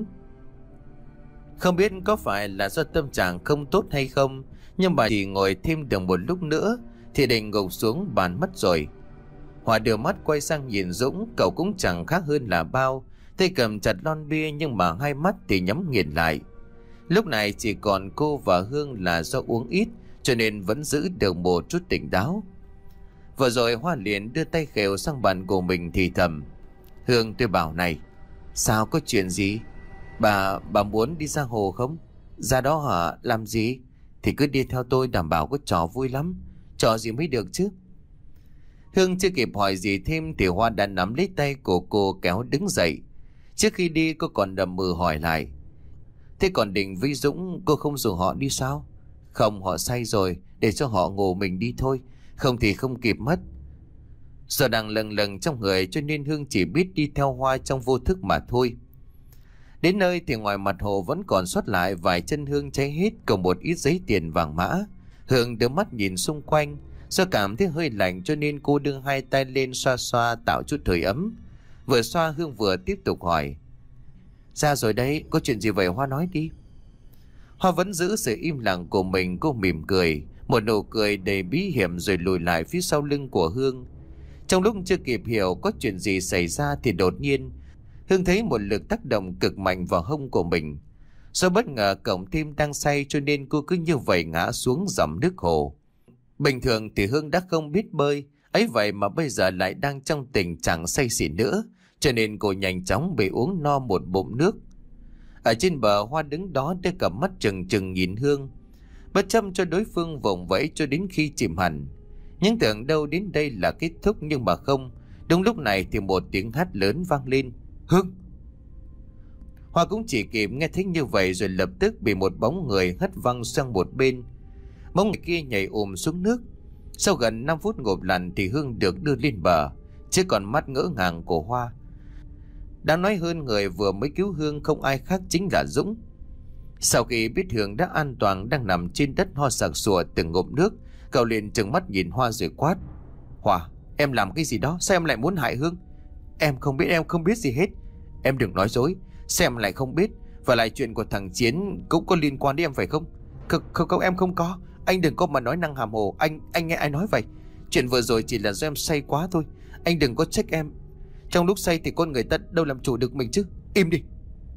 Không biết có phải là do tâm trạng không tốt hay không, nhưng mà chỉ ngồi thêm được một lúc nữa thì Định gục xuống bàn mất rồi. Hòa đưa mắt quay sang nhìn Dũng. Cậu cũng chẳng khác hơn là bao, tay cầm chặt lon bia nhưng mà hai mắt thì nhắm nghiền lại. Lúc này chỉ còn cô và Hương là do uống ít cho nên vẫn giữ được một chút tỉnh táo. Vừa rồi Hoa liền đưa tay khều sang bàn của mình thì thầm. Hương, tôi bảo này. Sao, có chuyện gì? Bà, bà muốn đi ra hồ không? Ra đó hả? Làm gì? Thì cứ đi theo tôi, đảm bảo có trò vui lắm. Trò gì mới được chứ? Hương chưa kịp hỏi gì thêm thì Hoa đã nắm lấy tay của cô kéo đứng dậy. Trước khi đi cô còn đầm mừ hỏi lại. Thế còn Định với Dũng cô không rủ họ đi sao? Không, họ say rồi, để cho họ ngủ mình đi thôi. Không thì không kịp mất. Giờ đang lâng lâng trong người cho nên Hương chỉ biết đi theo Hoa trong vô thức mà thôi. Đến nơi thì ngoài mặt hồ vẫn còn sót lại vài chân hương cháy hết cùng một ít giấy tiền vàng mã. Hương đưa mắt nhìn xung quanh, do cảm thấy hơi lạnh cho nên cô đưa hai tay lên xoa xoa tạo chút thời ấm. Vừa xoa Hương vừa tiếp tục hỏi: Ra rồi đấy, có chuyện gì vậy Hoa, nói đi. Hoa vẫn giữ sự im lặng của mình. Cô mỉm cười, một nụ cười đầy bí hiểm rồi lùi lại phía sau lưng của Hương. Trong lúc chưa kịp hiểu có chuyện gì xảy ra thì đột nhiên Hương thấy một lực tác động cực mạnh vào hông của mình. Do bất ngờ cộng tim đang say cho nên cô cứ như vậy ngã xuống dòng nước hồ. Bình thường thì Hương đã không biết bơi, ấy vậy mà bây giờ lại đang trong tình trạng say xỉn nữa, cho nên cô nhanh chóng bị uống no một bụng nước. Ở trên bờ, Hoa đứng đó đưa cặp mắt trừng trừng nhìn Hương, bất chấp cho đối phương vùng vẫy cho đến khi chìm hẳn. Nhưng tưởng đâu đến đây là kết thúc, nhưng mà không. Đúng lúc này thì một tiếng hát lớn vang lên: Hương! Hoa cũng chỉ kịp nghe thấy như vậy rồi lập tức bị một bóng người hất văng sang một bên. Bóng người kia nhảy ùm xuống nước. Sau gần năm phút ngộp lặn thì Hương được đưa lên bờ, chứ còn mắt ngỡ ngàng của Hoa. Đáng nói hơn, người vừa mới cứu Hương không ai khác chính là Dũng. Sau khi biết Hương đã an toàn đang nằm trên đất ho sặc sụa từng ngụm nước, cậu liền trừng mắt nhìn Hoa rồi quát: Hoa, em làm cái gì đó? Sao em lại muốn hại Hương? Em không biết, em không biết gì hết. Em đừng nói dối. Sao em lại không biết? Và lại chuyện của thằng Chiến cũng có liên quan đến em phải không? Không, không, không, em không có. Anh đừng có mà nói năng hàm hồ. Anh, anh nghe ai nói vậy? Chuyện vừa rồi chỉ là do em say quá thôi. Anh đừng có trách em. Trong lúc say thì con người ta đâu làm chủ được mình chứ. Im đi.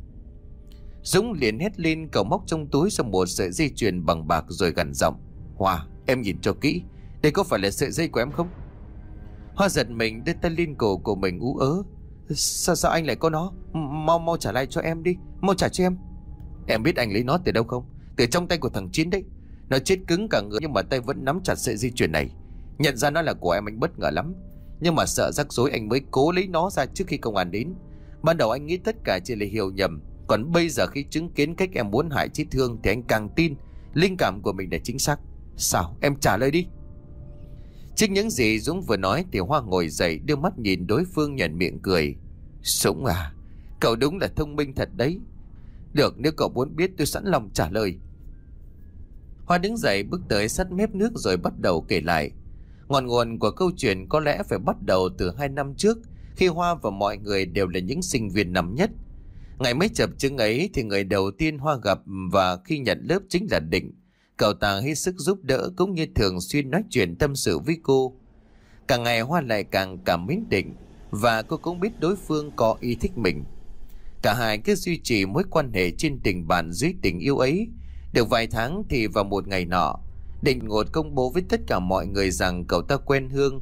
Dũng liền hét lên, cậu móc trong túi ra một sợi dây chuyền bằng bạc rồi gằn giọng: Hoa, em nhìn cho kỹ, đây có phải là sợi dây của em không? Hoa giật mình đưa tay lên cổ của mình ú ớ: Sao sao anh lại có nó? Mau mau trả lại cho em đi, mau trả cho em. Em biết anh lấy nó từ đâu không? Từ trong tay của thằng Chiến đấy. Nó chết cứng cả người nhưng mà tay vẫn nắm chặt sợi dây chuyền này. Nhận ra nó là của em anh bất ngờ lắm, nhưng mà sợ rắc rối anh mới cố lấy nó ra trước khi công an đến. Ban đầu anh nghĩ tất cả chỉ là hiểu nhầm, còn bây giờ khi chứng kiến cách em muốn hại chết Hương thì anh càng tin linh cảm của mình là chính xác. Sao? Em trả lời đi. Trước những gì Dũng vừa nói thì Hoa ngồi dậy, đưa mắt nhìn đối phương, nhoẻn miệng cười: Dũng à, cậu đúng là thông minh thật đấy. Được, nếu cậu muốn biết tôi sẵn lòng trả lời. Hoa đứng dậy bước tới sát mép nước rồi bắt đầu kể lại. Ngọn nguồn của câu chuyện có lẽ phải bắt đầu từ hai năm trước, khi Hoa và mọi người đều là những sinh viên năm nhất. Ngày mấy chập chững ấy thì người đầu tiên Hoa gặp và khi nhận lớp chính là Định. Cậu ta hết sức giúp đỡ cũng như thường xuyên nói chuyện tâm sự với cô. Càng ngày Hoa lại càng cảm mến Định, và cô cũng biết đối phương có ý thích mình. Cả hai cứ duy trì mối quan hệ trên tình bạn dưới tình yêu ấy. Được vài tháng thì vào một ngày nọ, Định ngột công bố với tất cả mọi người rằng cậu ta quen Hương.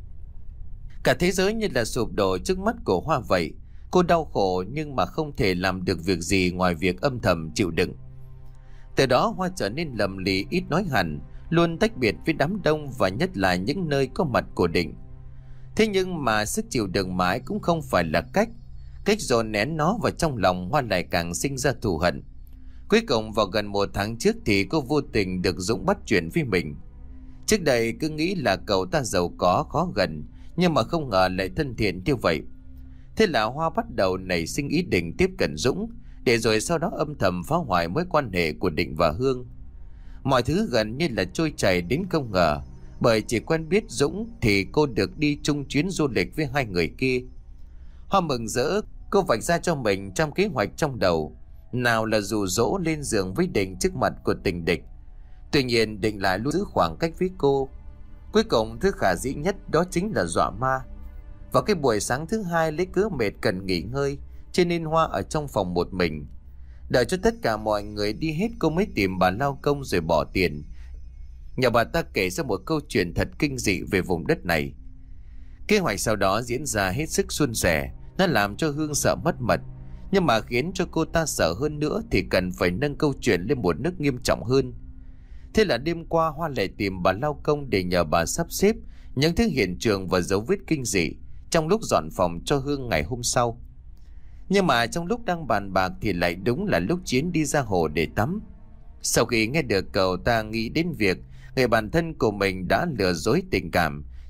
Cả thế giới như là sụp đổ trước mắt của Hoa vậy. Cô đau khổ nhưng mà không thể làm được việc gì ngoài việc âm thầm chịu đựng. Từ đó Hoa trở nên lầm lì, ít nói hẳn, luôn tách biệt với đám đông và nhất là những nơi có mặt của Định. Thế nhưng mà sức chịu đựng mãi cũng không phải là cách. Cách dồn nén nó vào trong lòng, Hoa lại càng sinh ra thù hận. Cuối cùng vào gần một tháng trước thì cô vô tình được Dũng bắt chuyện với mình. Trước đây cứ nghĩ là cậu ta giàu có khó gần, nhưng mà không ngờ lại thân thiện như vậy. Thế là Hoa bắt đầu nảy sinh ý định tiếp cận Dũng, để rồi sau đó âm thầm phá hoại mối quan hệ của Định và Hương. Mọi thứ gần như là trôi chảy đến không ngờ, bởi chỉ quen biết Dũng thì cô được đi chung chuyến du lịch với hai người kia. Hoa mừng rỡ, cô vạch ra cho mình trong kế hoạch trong đầu, nào là dụ dỗ lên giường với Định trước mặt của tình địch. Tuy nhiên Định lại luôn giữ khoảng cách với cô. Cuối cùng thứ khả dĩ nhất đó chính là dọa ma. Vào cái buổi sáng thứ hai lấy cớ mệt cần nghỉ ngơi, cho nên Hoa ở trong phòng một mình. Đợi cho tất cả mọi người đi hết, cô mới tìm bà lao công rồi bỏ tiền nhờ bà ta kể ra một câu chuyện thật kinh dị về vùng đất này. Kế hoạch sau đó diễn ra hết sức suôn sẻ. Nó làm cho Hương sợ mất mật, nhưng mà khiến cho cô ta sợ hơn nữa thì cần phải nâng câu chuyện lên một nước nghiêm trọng hơn. Thế là đêm qua Hoa lại tìm bà lao công để nhờ bà sắp xếp những thứ hiện trường và dấu vết kinh dị trong lúc dọn phòng cho Hương ngày hôm sau. Nhưng mà trong lúc đang bàn bạc thì lại đúng là lúc Chiến đi ra hồ để tắm. Sau khi nghe được cậu ta nghĩ đến việc người bạn thân của mình đã lừa dối tình cảm,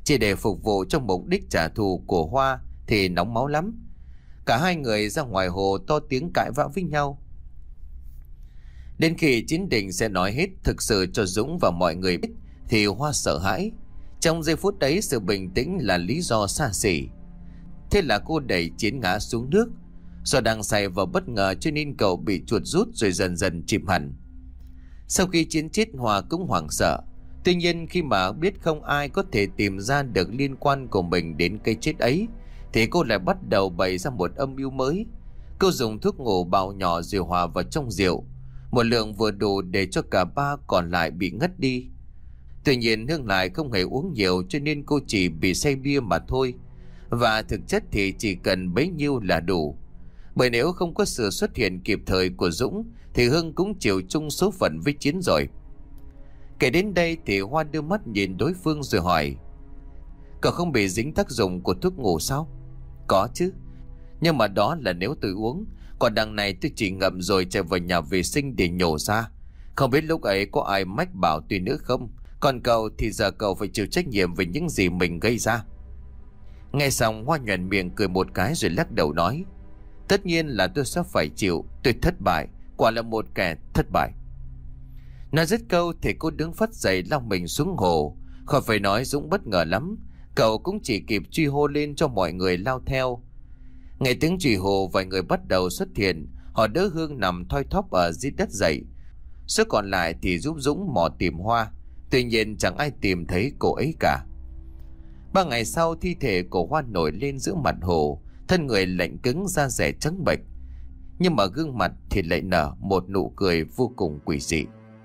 chỉ để phục vụ trong mục đích trả thù của Hoa thì nóng máu lắm. Cả hai người ra ngoài hồ to tiếng cãi vã với nhau. Đến khi Chiến định sẽ nói hết thực sự cho Dũng và mọi người biết thì Hoa sợ hãi. Trong giây phút đấy, sự bình tĩnh là lý do xa xỉ. Thế là cô đẩy Chiến ngã xuống nước. Do đang say và bất ngờ cho nên cậu bị chuột rút rồi dần dần chìm hẳn. Sau khi Chiến chết, Hoa cũng hoảng sợ. Tuy nhiên khi mà biết không ai có thể tìm ra được liên quan của mình đến cái chết ấy thì cô lại bắt đầu bày ra một âm mưu mới. Cô dùng thuốc ngủ bào nhỏ rồi hòa vào trong rượu, một lượng vừa đủ để cho cả ba còn lại bị ngất đi. Tuy nhiên Hương lại không hề uống nhiều cho nên cô chỉ bị say bia mà thôi. Và thực chất thì chỉ cần bấy nhiêu là đủ. Bởi nếu không có sự xuất hiện kịp thời của Dũng thì Hương cũng chịu chung số phận với Chiến rồi. Kể đến đây thì Hoa đưa mắt nhìn đối phương rồi hỏi: Cậu không bị dính tác dụng của thuốc ngủ sao? Có chứ, nhưng mà đó là nếu tôi uống. Còn đằng này tôi chỉ ngậm rồi chạy vào nhà vệ sinh để nhổ ra. Không biết lúc ấy có ai mách bảo tôi nữa không? Còn cậu thì giờ cậu phải chịu trách nhiệm về những gì mình gây ra. Nghe xong Hoa nhoẻn miệng cười một cái rồi lắc đầu nói: Tất nhiên là tôi sẽ phải chịu. Tôi thất bại, quả là một kẻ thất bại. Nói dứt câu thì cô đứng phắt dậy lao mình xuống hồ. Khỏi phải nói Dũng bất ngờ lắm. Cậu cũng chỉ kịp truy hô lên cho mọi người lao theo. Nghe tiếng truy hô, vài người bắt đầu xuất hiện. Họ đỡ Hương nằm thoi thóp ở dưới đất dậy. Số còn lại thì giúp Dũng mò tìm Hoa. Tuy nhiên chẳng ai tìm thấy cô ấy cả. Ba ngày sau, thi thể của Hoa nổi lên giữa mặt hồ. Thân người lạnh cứng, da dẻ trắng bệch, nhưng mà gương mặt thì lại nở một nụ cười vô cùng quỷ dị.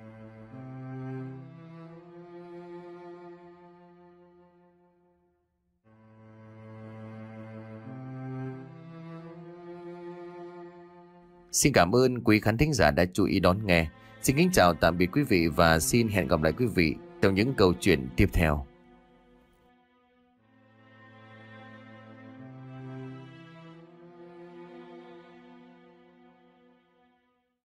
Xin cảm ơn quý khán thính giả đã chú ý đón nghe. Xin kính chào tạm biệt quý vị và xin hẹn gặp lại quý vị trong những câu chuyện tiếp theo.